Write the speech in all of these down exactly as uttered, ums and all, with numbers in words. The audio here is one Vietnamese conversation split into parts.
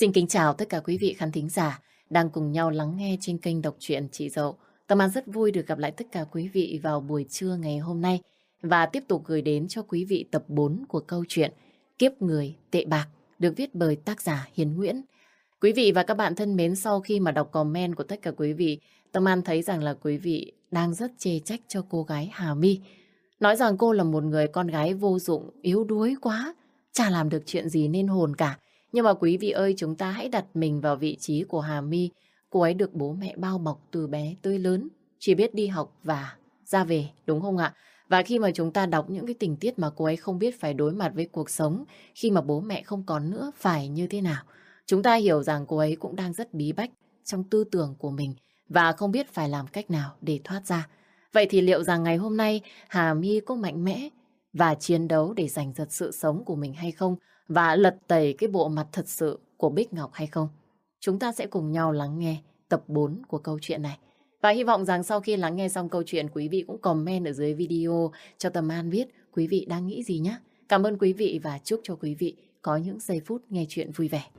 Xin kính chào tất cả quý vị khán thính giả đang cùng nhau lắng nghe trên kênh Đọc truyện Chị Dậu. Tâm An rất vui được gặp lại tất cả quý vị vào buổi trưa ngày hôm nay và tiếp tục gửi đến cho quý vị tập bốn của câu chuyện Kiếp Người Tệ Bạc được viết bởi tác giả Hiền Nguyễn. Quý vị và các bạn thân mến, sau khi mà đọc comment của tất cả quý vị, Tâm An thấy rằng là quý vị đang rất chê trách cho cô gái Hà My. Nói rằng cô là một người con gái vô dụng, yếu đuối quá, chả làm được chuyện gì nên hồn cả. Nhưng mà quý vị ơi, chúng ta hãy đặt mình vào vị trí của Hà My. Cô ấy được bố mẹ bao bọc từ bé tới lớn, chỉ biết đi học và ra về, đúng không ạ? Và khi mà chúng ta đọc những cái tình tiết mà cô ấy không biết phải đối mặt với cuộc sống khi mà bố mẹ không còn nữa phải như thế nào, chúng ta hiểu rằng cô ấy cũng đang rất bí bách trong tư tưởng của mình và không biết phải làm cách nào để thoát ra. Vậy thì liệu rằng ngày hôm nay Hà My có mạnh mẽ và chiến đấu để giành giật sự sống của mình hay không? Và lật tẩy cái bộ mặt thật sự của Bích Ngọc hay không? Chúng ta sẽ cùng nhau lắng nghe tập bốn của câu chuyện này. Và hy vọng rằng sau khi lắng nghe xong câu chuyện, quý vị cũng comment ở dưới video cho Tâm An biết quý vị đang nghĩ gì nhé. Cảm ơn quý vị và chúc cho quý vị có những giây phút nghe chuyện vui vẻ.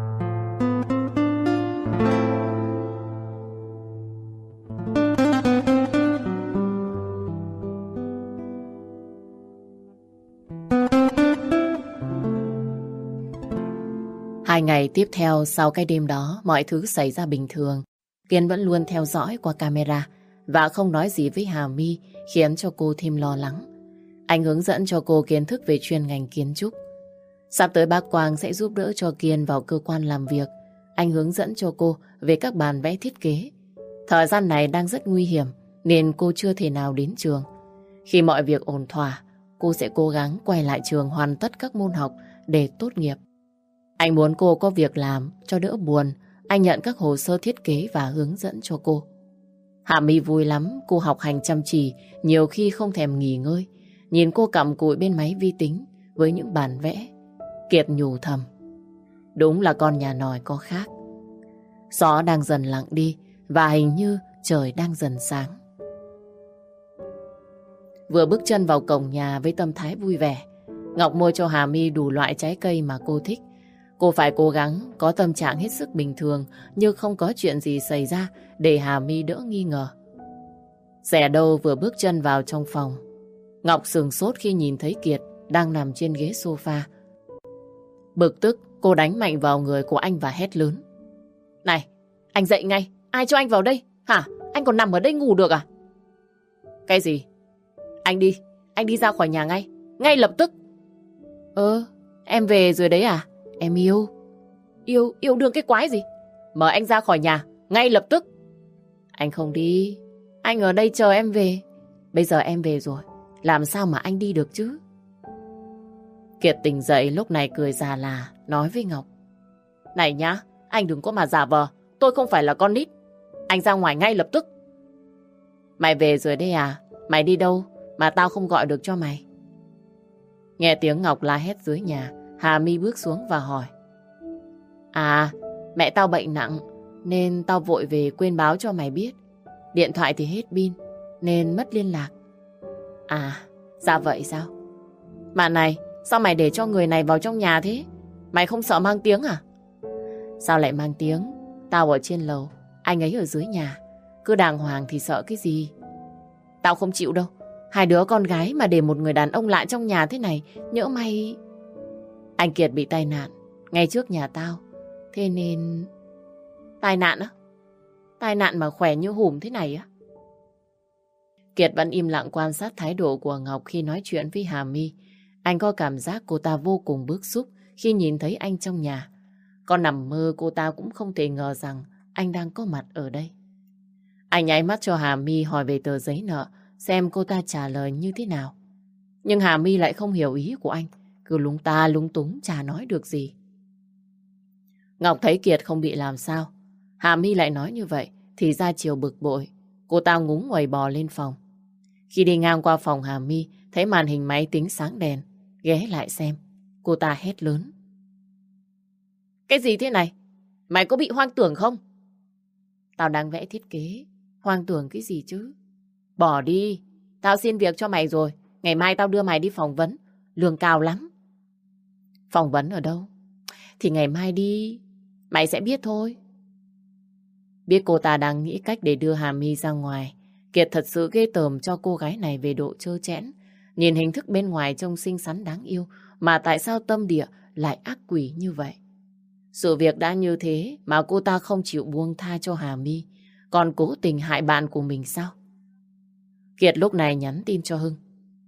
Hai ngày tiếp theo sau cái đêm đó, mọi thứ xảy ra bình thường. Kiên vẫn luôn theo dõi qua camera và không nói gì với Hà My, khiến cho cô thêm lo lắng. Anh hướng dẫn cho cô kiến thức về chuyên ngành kiến trúc. Sắp tới bác Quang sẽ giúp đỡ cho Kiên vào cơ quan làm việc. Anh hướng dẫn cho cô về các bản vẽ thiết kế. Thời gian này đang rất nguy hiểm nên cô chưa thể nào đến trường. Khi mọi việc ổn thỏa, cô sẽ cố gắng quay lại trường hoàn tất các môn học để tốt nghiệp. Anh muốn cô có việc làm cho đỡ buồn. Anh nhận các hồ sơ thiết kế và hướng dẫn cho cô. Hà My vui lắm, cô học hành chăm chỉ, nhiều khi không thèm nghỉ ngơi. Nhìn cô cặm cụi bên máy vi tính với những bản vẽ. Kiệt nhủ thầm, đúng là con nhà nòi có khác. Gió đang dần lặng đi và hình như trời đang dần sáng. Vừa bước chân vào cổng nhà với tâm thái vui vẻ, Ngọc mua cho Hà My đủ loại trái cây mà cô thích. Cô phải cố gắng có tâm trạng hết sức bình thường như không có chuyện gì xảy ra để Hà My đỡ nghi ngờ. Rẻ đâu vừa bước chân vào trong phòng, Ngọc sửng sốt khi nhìn thấy Kiệt đang nằm trên ghế sofa. Bực tức, cô đánh mạnh vào người của anh và hét lớn. Này, anh dậy ngay, ai cho anh vào đây? Hả? Anh còn nằm ở đây ngủ được à? Cái gì? Anh đi, anh đi ra khỏi nhà ngay, ngay lập tức. Ơ, em về rồi đấy à? Em yêu. Yêu, yêu đương cái quái gì? Mời anh ra khỏi nhà, ngay lập tức. Anh không đi, anh ở đây chờ em về. Bây giờ em về rồi, làm sao mà anh đi được chứ? Kiệt tỉnh dậy lúc này cười già là, nói với Ngọc. Này nhá, anh đừng có mà giả vờ, tôi không phải là con nít. Anh ra ngoài ngay lập tức. Mày về rồi đấy à? Mày đi đâu mà tao không gọi được cho mày? Nghe tiếng Ngọc la hét dưới nhà, Hà My bước xuống và hỏi. À, mẹ tao bệnh nặng nên tao vội về quên báo cho mày biết. Điện thoại thì hết pin nên mất liên lạc. À, dạ vậy sao? Mà này, sao mày để cho người này vào trong nhà thế? Mày không sợ mang tiếng à? Sao lại mang tiếng? Tao ở trên lầu, anh ấy ở dưới nhà. Cứ đàng hoàng thì sợ cái gì? Tao không chịu đâu. Hai đứa con gái mà để một người đàn ông lại trong nhà thế này, nhỡ may... Anh Kiệt bị tai nạn ngay trước nhà tao. Thế nên... Tai nạn á? Tai nạn mà khỏe như hùm thế này á? Kiệt vẫn im lặng quan sát thái độ của Ngọc khi nói chuyện với Hà My. Anh có cảm giác cô ta vô cùng bức xúc khi nhìn thấy anh trong nhà. Còn nằm mơ cô ta cũng không thể ngờ rằng anh đang có mặt ở đây. Anh nháy mắt cho Hà My hỏi về tờ giấy nợ, xem cô ta trả lời như thế nào. Nhưng Hà My lại không hiểu ý của anh, cứ lúng ta lúng túng chả nói được gì. Ngọc thấy Kiệt không bị làm sao, Hà My lại nói như vậy thì ra chiều bực bội. Cô ta ngúng nguẩy bò lên phòng. Khi đi ngang qua phòng Hà My, thấy màn hình máy tính sáng đèn, ghé lại xem. Cô ta hét lớn. Cái gì thế này? Mày có bị hoang tưởng không? Tao đang vẽ thiết kế, hoang tưởng cái gì chứ? Bỏ đi, tao xin việc cho mày rồi. Ngày mai tao đưa mày đi phỏng vấn, lương cao lắm. Phỏng vấn ở đâu? Thì ngày mai đi. Mày sẽ biết thôi. Biết cô ta đang nghĩ cách để đưa Hà My ra ngoài. Kiệt thật sự ghê tởm cho cô gái này về độ trơ trẽn. Nhìn hình thức bên ngoài trông xinh xắn đáng yêu, mà tại sao tâm địa lại ác quỷ như vậy? Sự việc đã như thế mà cô ta không chịu buông tha cho Hà My, còn cố tình hại bạn của mình sao? Kiệt lúc này nhắn tin cho Hưng.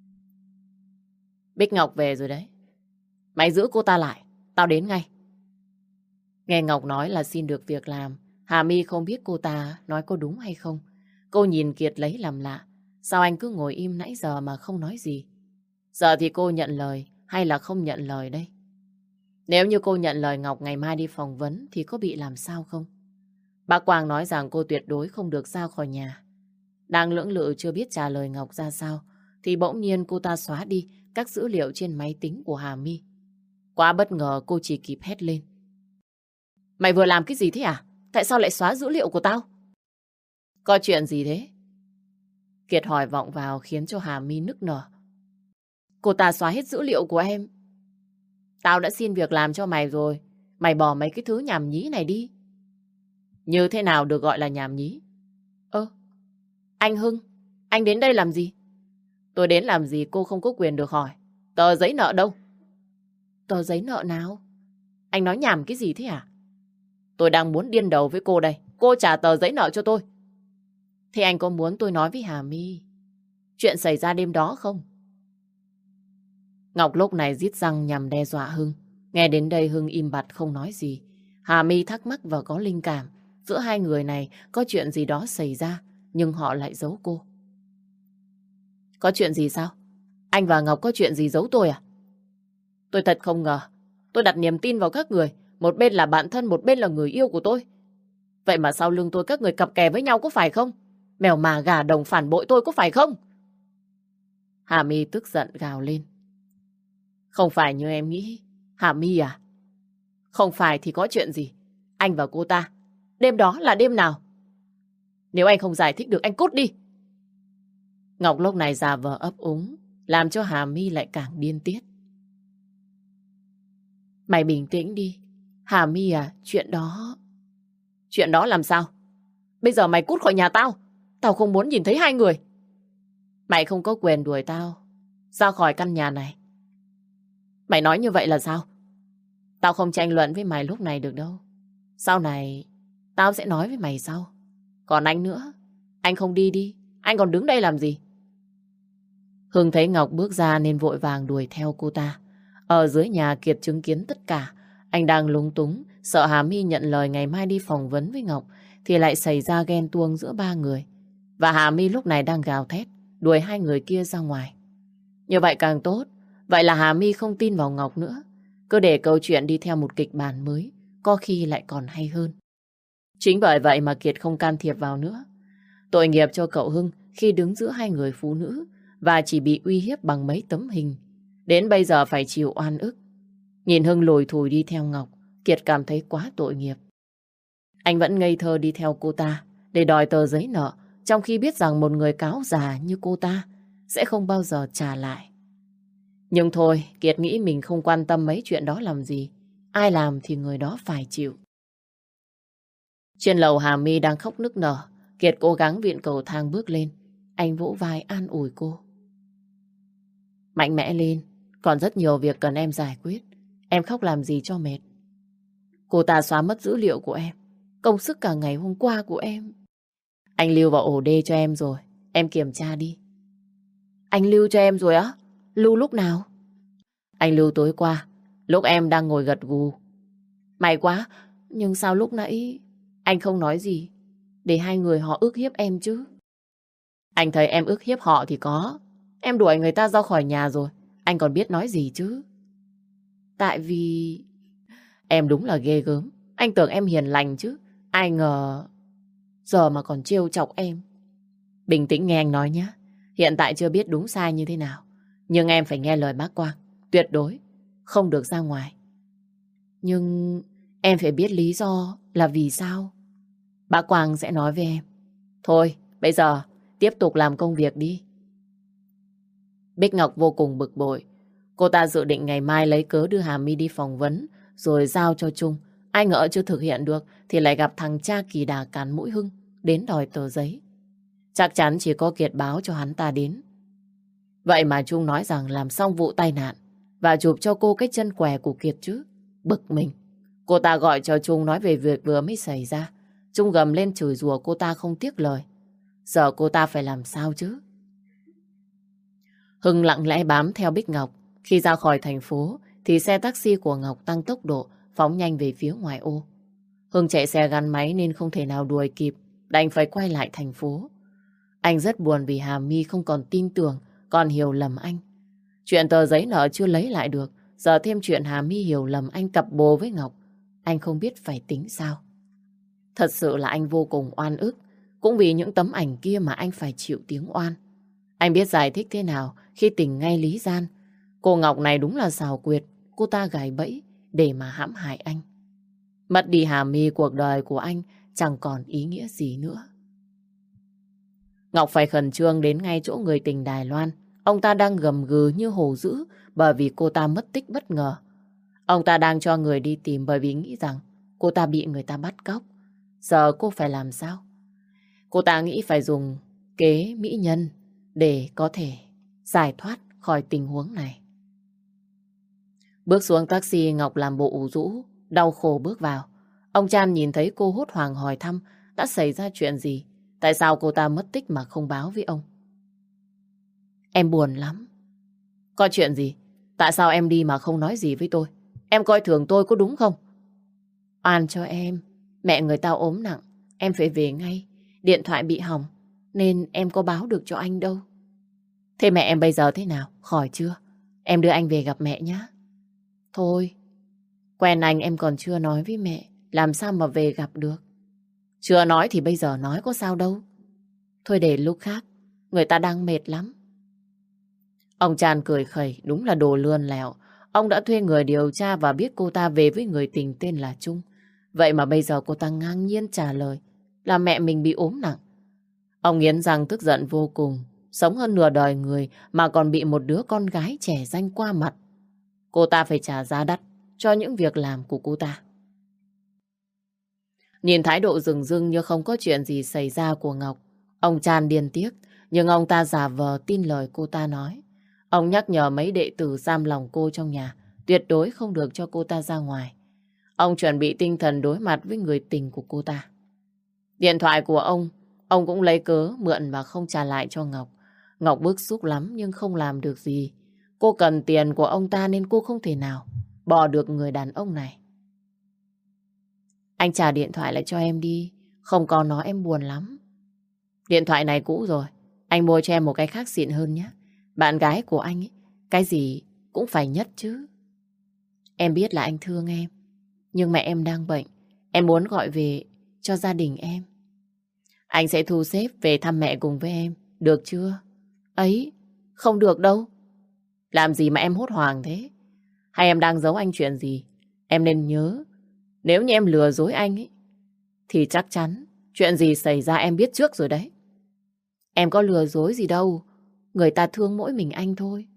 Bích Ngọc về rồi đấy. Mày giữ cô ta lại, tao đến ngay. Nghe Ngọc nói là xin được việc làm, Hà My không biết cô ta nói có đúng hay không. Cô nhìn Kiệt lấy làm lạ. Sao anh cứ ngồi im nãy giờ mà không nói gì? Giờ thì cô nhận lời hay là không nhận lời đây? Nếu như cô nhận lời Ngọc ngày mai đi phỏng vấn thì có bị làm sao không? Bác Quang nói rằng cô tuyệt đối không được ra khỏi nhà. Đang lưỡng lự chưa biết trả lời Ngọc ra sao, thì bỗng nhiên cô ta xóa đi các dữ liệu trên máy tính của Hà My. Quá bất ngờ, cô chỉ kịp hét lên. Mày vừa làm cái gì thế à? Tại sao lại xóa dữ liệu của tao? Có chuyện gì thế? Kiệt hỏi vọng vào khiến cho Hà My nức nở. Cô ta xóa hết dữ liệu của em. Tao đã xin việc làm cho mày rồi. Mày bỏ mấy cái thứ nhảm nhí này đi. Như thế nào được gọi là nhảm nhí? Ơ, anh Hưng, anh đến đây làm gì? Tôi đến làm gì cô không có quyền được hỏi. Tờ giấy nợ đâu? Tờ giấy nợ nào? Anh nói nhảm cái gì thế à? Tôi đang muốn điên đầu với cô đây. Cô trả tờ giấy nợ cho tôi. Thế anh có muốn tôi nói với Hà My chuyện xảy ra đêm đó không? Ngọc lúc này rít răng nhằm đe dọa Hưng. Nghe đến đây Hưng im bặt không nói gì. Hà My thắc mắc và có linh cảm. Giữa hai người này có chuyện gì đó xảy ra, nhưng họ lại giấu cô. Có chuyện gì sao? Anh và Ngọc có chuyện gì giấu tôi à? Tôi thật không ngờ. Tôi đặt niềm tin vào các người. Một bên là bạn thân, một bên là người yêu của tôi. Vậy mà sau lưng tôi các người cặp kè với nhau có phải không? Mèo mà gà đồng phản bội tôi có phải không? Hà My tức giận gào lên. Không phải như em nghĩ. Hà My à? Không phải thì có chuyện gì? Anh và cô ta, đêm đó là đêm nào? Nếu anh không giải thích được anh cút đi. Ngọc lúc này giả vờ ấp úng, làm cho Hà My lại càng điên tiết. Mày bình tĩnh đi. Hà My à, chuyện đó... Chuyện đó làm sao? Bây giờ mày cút khỏi nhà tao. Tao không muốn nhìn thấy hai người. Mày không có quyền đuổi tao ra khỏi căn nhà này. Mày nói như vậy là sao? Tao không tranh luận với mày lúc này được đâu. Sau này tao sẽ nói với mày sau. Còn anh nữa, anh không đi đi. Anh còn đứng đây làm gì? Hưng thấy Ngọc bước ra nên vội vàng đuổi theo cô ta. Ở dưới nhà Kiệt chứng kiến tất cả. Anh đang lúng túng, sợ Hà My nhận lời ngày mai đi phỏng vấn với Ngọc thì lại xảy ra ghen tuông giữa ba người. Và Hà My lúc này đang gào thét đuổi hai người kia ra ngoài. Như vậy càng tốt. Vậy là Hà My không tin vào Ngọc nữa. Cứ để câu chuyện đi theo một kịch bản mới, có khi lại còn hay hơn. Chính bởi vậy mà Kiệt không can thiệp vào nữa. Tội nghiệp cho cậu Hưng khi đứng giữa hai người phụ nữ và chỉ bị uy hiếp bằng mấy tấm hình. Đến bây giờ phải chịu oan ức. Nhìn Hưng lủi thủi đi theo Ngọc, Kiệt cảm thấy quá tội nghiệp. Anh vẫn ngây thơ đi theo cô ta để đòi tờ giấy nợ, trong khi biết rằng một người cáo già như cô ta sẽ không bao giờ trả lại. Nhưng thôi, Kiệt nghĩ mình không quan tâm mấy chuyện đó làm gì. Ai làm thì người đó phải chịu. Trên lầu Hà My đang khóc nức nở. Kiệt cố gắng viện cầu thang bước lên. Anh vỗ vai an ủi cô. Mạnh mẽ lên, còn rất nhiều việc cần em giải quyết. Em khóc làm gì cho mệt. Cô ta xóa mất dữ liệu của em, công sức cả ngày hôm qua của em. Anh lưu vào ổ đê cho em rồi, em kiểm tra đi. Anh lưu cho em rồi á? Lưu lúc nào? Anh lưu tối qua, lúc em đang ngồi gật gù. May quá, nhưng sao lúc nãy anh không nói gì để hai người họ ức hiếp em chứ? Anh thấy em ức hiếp họ thì có. Em đuổi người ta ra khỏi nhà rồi, anh còn biết nói gì chứ? Tại vì... Em đúng là ghê gớm. Anh tưởng em hiền lành chứ. Ai ngờ... Giờ mà còn trêu chọc em. Bình tĩnh nghe anh nói nhé. Hiện tại chưa biết đúng sai như thế nào. Nhưng em phải nghe lời bác Quang. Tuyệt đối không được ra ngoài. Nhưng em phải biết lý do là vì sao. Bác Quang sẽ nói với em. Thôi, bây giờ tiếp tục làm công việc đi. Bích Ngọc vô cùng bực bội. Cô ta dự định ngày mai lấy cớ đưa Hà My đi phỏng vấn rồi giao cho Trung Ai ngờ chưa thực hiện được thì lại gặp thằng cha kỳ đà càn mũi Hưng đến đòi tờ giấy. Chắc chắn chỉ có Kiệt báo cho hắn ta đến. Vậy mà Trung nói rằng làm xong vụ tai nạn và chụp cho cô cái chân què của Kiệt chứ. Bực mình. Cô ta gọi cho Trung nói về việc vừa mới xảy ra. Trung gầm lên chửi rủa cô ta không tiếc lời. Giờ cô ta phải làm sao chứ? Hưng lặng lẽ bám theo Bích Ngọc. Khi ra khỏi thành phố thì xe taxi của Ngọc tăng tốc độ phóng nhanh về phía ngoài ô. Hưng chạy xe gắn máy nên không thể nào đuổi kịp, đành phải quay lại thành phố. Anh rất buồn vì Hà My không còn tin tưởng, còn hiểu lầm anh. Chuyện tờ giấy nợ chưa lấy lại được, giờ thêm chuyện Hà My hiểu lầm anh cặp bồ với Ngọc. Anh không biết phải tính sao. Thật sự là anh vô cùng oan ức, cũng vì những tấm ảnh kia mà anh phải chịu tiếng oan. Anh biết giải thích thế nào khi tình ngay lý gian. Cô Ngọc này đúng là xảo quyệt, cô ta gài bẫy để mà hãm hại anh. Mất đi Hà My, cuộc đời của anh chẳng còn ý nghĩa gì nữa. Ngọc phải khẩn trương đến ngay chỗ người tình Đài Loan. Ông ta đang gầm gừ như hổ dữ bởi vì cô ta mất tích bất ngờ. Ông ta đang cho người đi tìm bởi vì nghĩ rằng cô ta bị người ta bắt cóc. Giờ cô phải làm sao? Cô ta nghĩ phải dùng kế mỹ nhân để có thể giải thoát khỏi tình huống này. Bước xuống taxi, Ngọc làm bộ ủ rũ, đau khổ bước vào. Ông Chan nhìn thấy cô hốt hoảng hỏi thăm đã xảy ra chuyện gì. Tại sao cô ta mất tích mà không báo với ông? Em buồn lắm. Có chuyện gì? Tại sao em đi mà không nói gì với tôi? Em coi thường tôi có đúng không? Oan cho em. Mẹ người ta ốm nặng, em phải về ngay. Điện thoại bị hỏng, nên em có báo được cho anh đâu. Thế mẹ em bây giờ thế nào? Khỏi chưa? Em đưa anh về gặp mẹ nhé. Thôi, quen anh em còn chưa nói với mẹ, làm sao mà về gặp được? Chưa nói thì bây giờ nói có sao đâu. Thôi để lúc khác, người ta đang mệt lắm. Ông Chan cười khẩy, đúng là đồ lươn lẹo. Ông đã thuê người điều tra và biết cô ta về với người tình tên là Trung. Vậy mà bây giờ cô ta ngang nhiên trả lời là mẹ mình bị ốm nặng. Ông nghiến răng tức giận vô cùng. Sống hơn nửa đời người mà còn bị một đứa con gái trẻ danh qua mặt. Cô ta phải trả giá đắt cho những việc làm của cô ta. Nhìn thái độ rừng rưng như không có chuyện gì xảy ra của Ngọc, ông Chan điên tiếc, nhưng ông ta giả vờ tin lời cô ta nói. Ông nhắc nhở mấy đệ tử giam lòng cô trong nhà, tuyệt đối không được cho cô ta ra ngoài. Ông chuẩn bị tinh thần đối mặt với người tình của cô ta. Điện thoại của ông, ông cũng lấy cớ mượn và không trả lại cho Ngọc. Ngọc bức xúc lắm nhưng không làm được gì. Cô cần tiền của ông ta nên cô không thể nào bỏ được người đàn ông này. Anh trả điện thoại lại cho em đi, không có nó em buồn lắm. Điện thoại này cũ rồi, anh mua cho em một cái khác xịn hơn nhé. Bạn gái của anh ấy, cái gì cũng phải nhất chứ. Em biết là anh thương em, nhưng mẹ em đang bệnh, em muốn gọi về cho gia đình em. Anh sẽ thu xếp về thăm mẹ cùng với em, được chưa? Ấy, không được đâu. Làm gì mà em hốt hoảng thế? Hay em đang giấu anh chuyện gì? Em nên nhớ, nếu như em lừa dối anh ấy, thì chắc chắn chuyện gì xảy ra em biết trước rồi đấy. Em có lừa dối gì đâu, người ta thương mỗi mình anh thôi.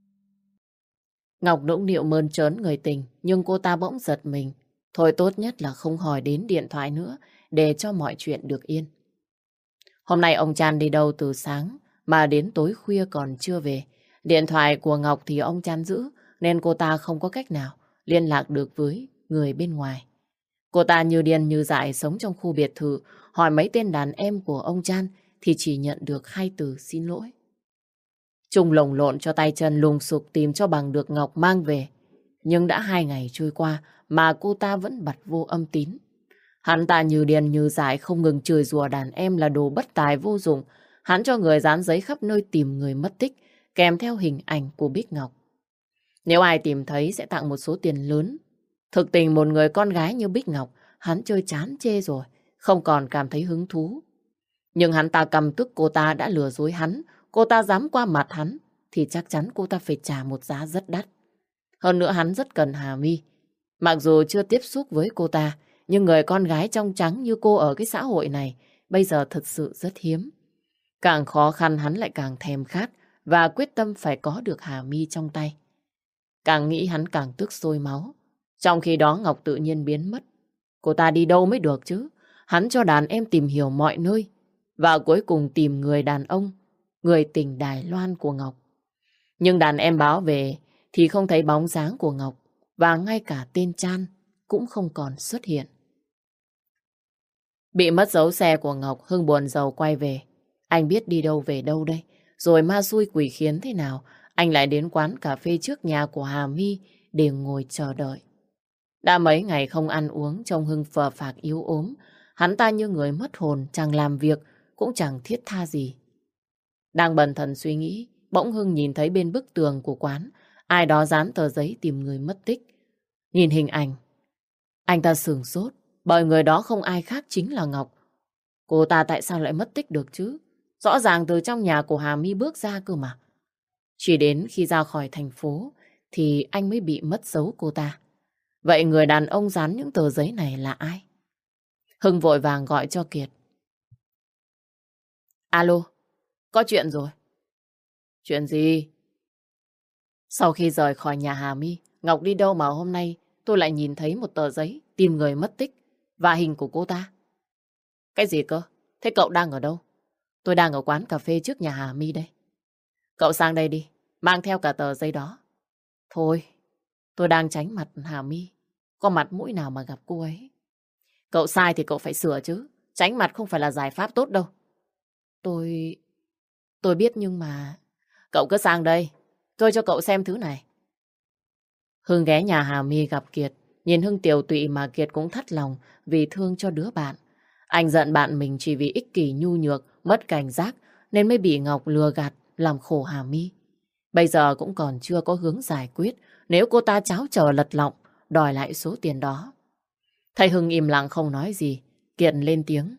Ngọc nũng nịu mơn trớn người tình, nhưng cô ta bỗng giật mình. Thôi tốt nhất là không hỏi đến điện thoại nữa, để cho mọi chuyện được yên. Hôm nay ông Chan đi đâu từ sáng, mà đến tối khuya còn chưa về. Điện thoại của Ngọc thì ông Chan giữ, nên cô ta không có cách nào liên lạc được với người bên ngoài. Cô ta như điên như dại sống trong khu biệt thự, hỏi mấy tên đàn em của ông Chan thì chỉ nhận được hai từ xin lỗi. Trung lồng lộn cho tay chân lùng sục tìm cho bằng được Ngọc mang về. Nhưng đã hai ngày trôi qua mà cô ta vẫn bặt vô âm tín. Hắn ta như điên như dại không ngừng chửi rủa đàn em là đồ bất tài vô dụng. Hắn cho người dán giấy khắp nơi tìm người mất tích, kèm theo hình ảnh của Bích Ngọc. Nếu ai tìm thấy sẽ tặng một số tiền lớn. Thực tình một người con gái như Bích Ngọc, hắn chơi chán chê rồi, không còn cảm thấy hứng thú. Nhưng hắn ta căm tức cô ta đã lừa dối hắn, cô ta dám qua mặt hắn, thì chắc chắn cô ta phải trả một giá rất đắt. Hơn nữa hắn rất cần Hà My. Mặc dù chưa tiếp xúc với cô ta, nhưng người con gái trong trắng như cô ở cái xã hội này bây giờ thật sự rất hiếm. Càng khó khăn hắn lại càng thèm khát và quyết tâm phải có được Hà My trong tay. Càng nghĩ hắn càng tức sôi máu. Trong khi đó Ngọc tự nhiên biến mất. Cô ta đi đâu mới được chứ? Hắn cho đàn em tìm hiểu mọi nơi. Và cuối cùng tìm người đàn ông, người tình Đài Loan của Ngọc. Nhưng đàn em báo về thì không thấy bóng dáng của Ngọc. Và ngay cả tên Chan cũng không còn xuất hiện. Bị mất dấu xe của Ngọc, Hưng buồn rầu quay về. Anh biết đi đâu về đâu đây. Rồi ma xui quỷ khiến thế nào, anh lại đến quán cà phê trước nhà của Hà My để ngồi chờ đợi. Đã mấy ngày không ăn uống, trông Hưng phờ phạc yếu ốm. Hắn ta như người mất hồn, chẳng làm việc, cũng chẳng thiết tha gì. Đang bần thần suy nghĩ, bỗng Hưng nhìn thấy bên bức tường của quán, ai đó dán tờ giấy tìm người mất tích. Nhìn hình ảnh, anh ta sửng sốt, bởi người đó không ai khác chính là Ngọc. Cô ta tại sao lại mất tích được chứ? Rõ ràng từ trong nhà của Hà My bước ra cơ mà. Chỉ đến khi ra khỏi thành phố thì anh mới bị mất dấu cô ta. Vậy người đàn ông dán những tờ giấy này là ai? Hưng vội vàng gọi cho Kiệt. Alo, có chuyện rồi. Chuyện gì? Sau khi rời khỏi nhà Hà My, Ngọc đi đâu mà hôm nay tôi lại nhìn thấy một tờ giấy tìm người mất tích và hình của cô ta. Cái gì cơ? Thế cậu đang ở đâu? Tôi đang ở quán cà phê trước nhà Hà My đây. Cậu sang đây đi, mang theo cả tờ giấy đó. Thôi, tôi đang tránh mặt Hà My, có mặt mũi nào mà gặp cô ấy. Cậu sai thì cậu phải sửa chứ, tránh mặt không phải là giải pháp tốt đâu. Tôi... tôi biết nhưng mà... Cậu cứ sang đây, tôi cho cậu xem thứ này. Hưng ghé nhà Hà My gặp Kiệt, nhìn Hưng tiều tụy mà Kiệt cũng thắt lòng vì thương cho đứa bạn. Anh giận bạn mình chỉ vì ích kỷ nhu nhược, mất cảnh giác nên mới bị Ngọc lừa gạt làm khổ Hà My. Bây giờ cũng còn chưa có hướng giải quyết nếu cô ta tráo trở lật lọng đòi lại số tiền đó. Thấy Hưng im lặng không nói gì, Kiệt lên tiếng.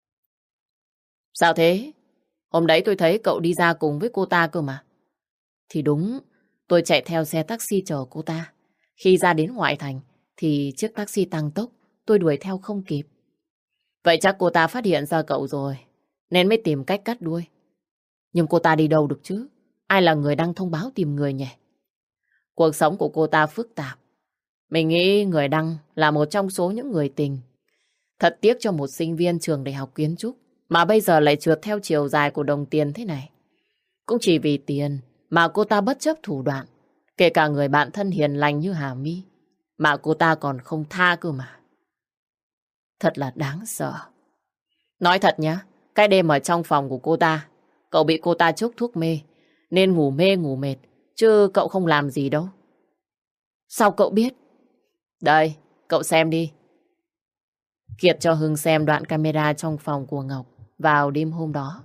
Sao thế? Hôm đấy tôi thấy cậu đi ra cùng với cô ta cơ mà. Thì đúng, tôi chạy theo xe taxi chở cô ta. Khi ra đến ngoại thành thì chiếc taxi tăng tốc, tôi đuổi theo không kịp. Vậy chắc cô ta phát hiện ra cậu rồi, nên mới tìm cách cắt đuôi. Nhưng cô ta đi đâu được chứ? Ai là người đăng thông báo tìm người nhỉ? Cuộc sống của cô ta phức tạp. Mình nghĩ người đăng là một trong số những người tình. Thật tiếc cho một sinh viên trường đại học kiến trúc mà bây giờ lại trượt theo chiều dài của đồng tiền thế này. Cũng chỉ vì tiền mà cô ta bất chấp thủ đoạn. Kể cả người bạn thân hiền lành như Hà My mà cô ta còn không tha cơ mà. Thật là đáng sợ. Nói thật nhá, cái đêm ở trong phòng của cô ta, cậu bị cô ta chuốc thuốc mê nên ngủ mê ngủ mệt, chứ cậu không làm gì đâu. Sao cậu biết? Đây, cậu xem đi. Kiệt cho Hưng xem đoạn camera trong phòng của Ngọc vào đêm hôm đó.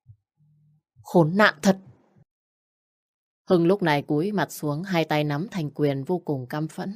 Khốn nạn thật. Hưng lúc này cúi mặt xuống, hai tay nắm thành quyền vô cùng căm phẫn.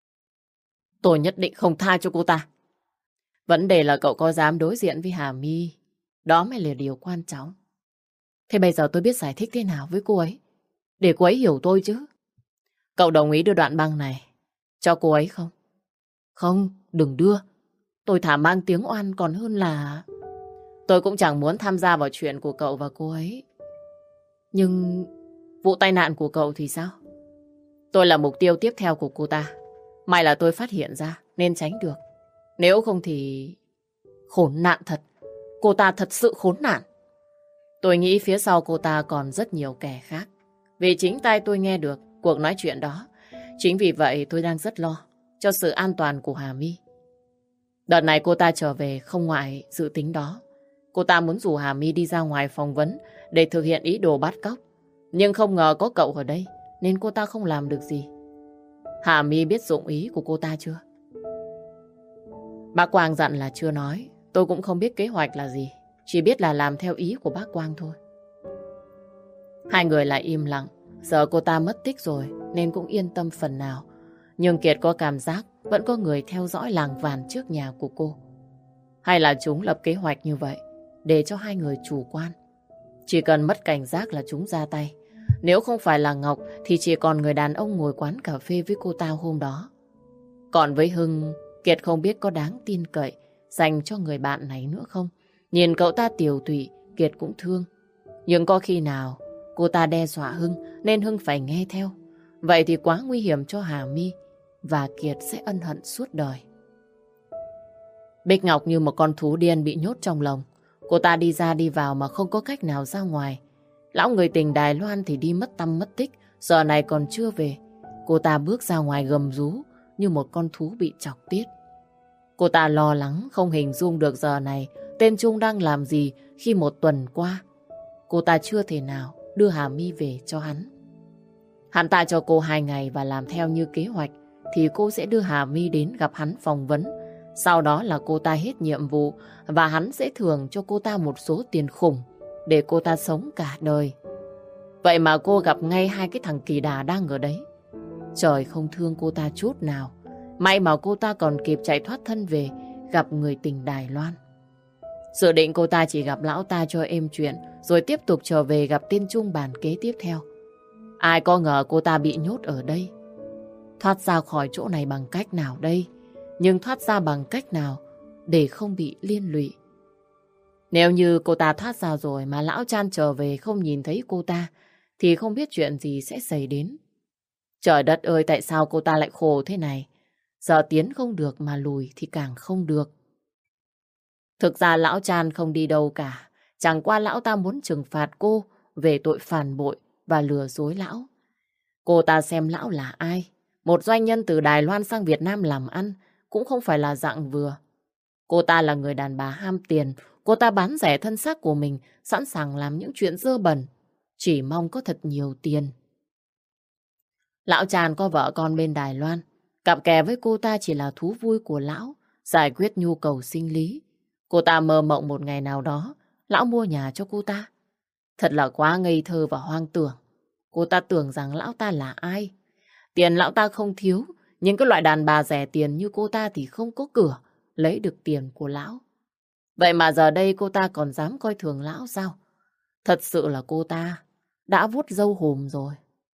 Tôi nhất định không tha cho cô ta. Vấn đề là cậu có dám đối diện với Hà My, đó mới là điều quan trọng. Thế bây giờ tôi biết giải thích thế nào với cô ấy, để cô ấy hiểu tôi chứ. Cậu đồng ý đưa đoạn băng này cho cô ấy không? Không, đừng đưa. Tôi thà mang tiếng oan còn hơn là... Tôi cũng chẳng muốn tham gia vào chuyện của cậu và cô ấy. Nhưng vụ tai nạn của cậu thì sao? Tôi là mục tiêu tiếp theo của cô ta. May là tôi phát hiện ra nên tránh được. Nếu không thì... Khốn nạn thật. Cô ta thật sự khốn nạn. Tôi nghĩ phía sau cô ta còn rất nhiều kẻ khác. Vì chính tay tôi nghe được cuộc nói chuyện đó. Chính vì vậy tôi đang rất lo cho sự an toàn của Hà My. Đợt này cô ta trở về không ngoại dự tính đó. Cô ta muốn rủ Hà My đi ra ngoài phỏng vấn để thực hiện ý đồ bắt cóc. Nhưng không ngờ có cậu ở đây nên cô ta không làm được gì. Hà My biết dụng ý của cô ta chưa? Bác Quang dặn là chưa nói. Tôi cũng không biết kế hoạch là gì. Chỉ biết là làm theo ý của bác Quang thôi. Hai người lại im lặng. Giờ cô ta mất tích rồi nên cũng yên tâm phần nào. Nhưng Kiệt có cảm giác vẫn có người theo dõi làng vàn trước nhà của cô. Hay là chúng lập kế hoạch như vậy để cho hai người chủ quan. Chỉ cần mất cảnh giác là chúng ra tay. Nếu không phải là Ngọc thì chỉ còn người đàn ông ngồi quán cà phê với cô ta hôm đó. Còn với Hưng, Kiệt không biết có đáng tin cậy dành cho người bạn này nữa không. Nhìn cậu ta tiều tụy, Kiệt cũng thương. Nhưng có khi nào cô ta đe dọa Hưng nên Hưng phải nghe theo. Vậy thì quá nguy hiểm cho Hà My và Kiệt sẽ ân hận suốt đời. Bích Ngọc như một con thú điên bị nhốt trong lồng. Cô ta đi ra đi vào mà không có cách nào ra ngoài. Lão người tình Đài Loan thì đi mất tăm mất tích, giờ này còn chưa về. Cô ta bước ra ngoài gầm rú như một con thú bị chọc tiết. Cô ta lo lắng không hình dung được giờ này tên Trung đang làm gì khi một tuần qua cô ta chưa thể nào đưa Hà My về cho hắn. Hắn ta cho cô hai ngày và làm theo như kế hoạch thì cô sẽ đưa Hà My đến gặp hắn phỏng vấn. Sau đó là cô ta hết nhiệm vụ và hắn sẽ thưởng cho cô ta một số tiền khủng để cô ta sống cả đời. Vậy mà cô gặp ngay hai cái thằng kỳ đà đang ở đấy. Trời không thương cô ta chút nào. May mà cô ta còn kịp chạy thoát thân về gặp người tình Đài Loan. Dự định cô ta chỉ gặp lão ta cho êm chuyện rồi tiếp tục trở về gặp tên Trung bàn kế tiếp theo. Ai có ngờ cô ta bị nhốt ở đây. Thoát ra khỏi chỗ này bằng cách nào đây? Nhưng thoát ra bằng cách nào để không bị liên lụy? Nếu như cô ta thoát ra rồi mà lão Chan trở về không nhìn thấy cô ta thì không biết chuyện gì sẽ xảy đến. Trời đất ơi, tại sao cô ta lại khổ thế này? Giờ tiến không được mà lùi thì càng không được. Thực ra lão Chan không đi đâu cả. Chẳng qua lão ta muốn trừng phạt cô về tội phản bội và lừa dối lão. Cô ta xem lão là ai? Một doanh nhân từ Đài Loan sang Việt Nam làm ăn cũng không phải là dạng vừa. Cô ta là người đàn bà ham tiền. Cô ta bán rẻ thân xác của mình, sẵn sàng làm những chuyện dơ bẩn, chỉ mong có thật nhiều tiền. Lão Tràn có vợ con bên Đài Loan. Cặp kè với cô ta chỉ là thú vui của lão, giải quyết nhu cầu sinh lý. Cô ta mơ mộng một ngày nào đó, lão mua nhà cho cô ta. Thật là quá ngây thơ và hoang tưởng. Cô ta tưởng rằng lão ta là ai? Tiền lão ta không thiếu, nhưng cái loại đàn bà rẻ tiền như cô ta thì không có cửa lấy được tiền của lão. Vậy mà giờ đây cô ta còn dám coi thường lão sao? Thật sự là cô ta đã vuốt râu hùm rồi.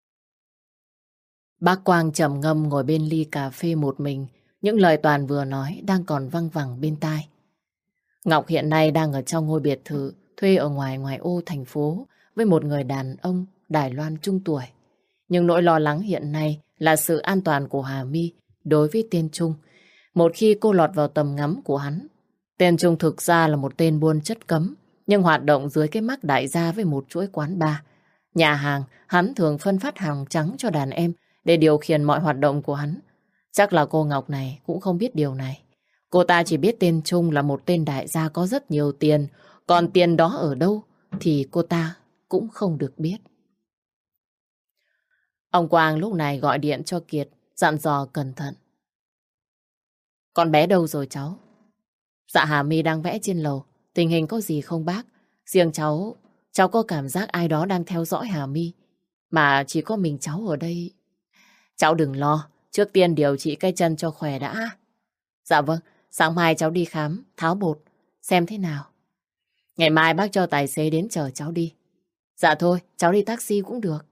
Bác Quang trầm ngâm ngồi bên ly cà phê một mình. Những lời Toàn vừa nói đang còn văng vẳng bên tai. Ngọc hiện nay đang ở trong ngôi biệt thự thuê ở ngoài ngoài ô thành phố với một người đàn ông Đài Loan trung tuổi. Nhưng nỗi lo lắng hiện nay là sự an toàn của Hà My đối với tên Trung. Một khi cô lọt vào tầm ngắm của hắn, tên Trung thực ra là một tên buôn chất cấm, nhưng hoạt động dưới cái mắt đại gia với một chuỗi quán bar. Nhà hàng, hắn thường phân phát hàng trắng cho đàn em để điều khiển mọi hoạt động của hắn. Chắc là cô Ngọc này cũng không biết điều này. Cô ta chỉ biết tên Trung là một tên đại gia có rất nhiều tiền, còn tiền đó ở đâu thì cô ta cũng không được biết. Ông Quang lúc này gọi điện cho Kiệt, dặn dò cẩn thận. Con bé đâu rồi cháu? Dạ Hà My đang vẽ trên lầu. Tình hình có gì không bác? Riêng cháu, cháu có cảm giác ai đó đang theo dõi Hà My. Mà chỉ có mình cháu ở đây. Cháu đừng lo, trước tiên điều trị cái chân cho khỏe đã. Dạ vâng, sáng mai cháu đi khám, tháo bột, xem thế nào. Ngày mai bác cho tài xế đến chở cháu đi. Dạ thôi, cháu đi taxi cũng được.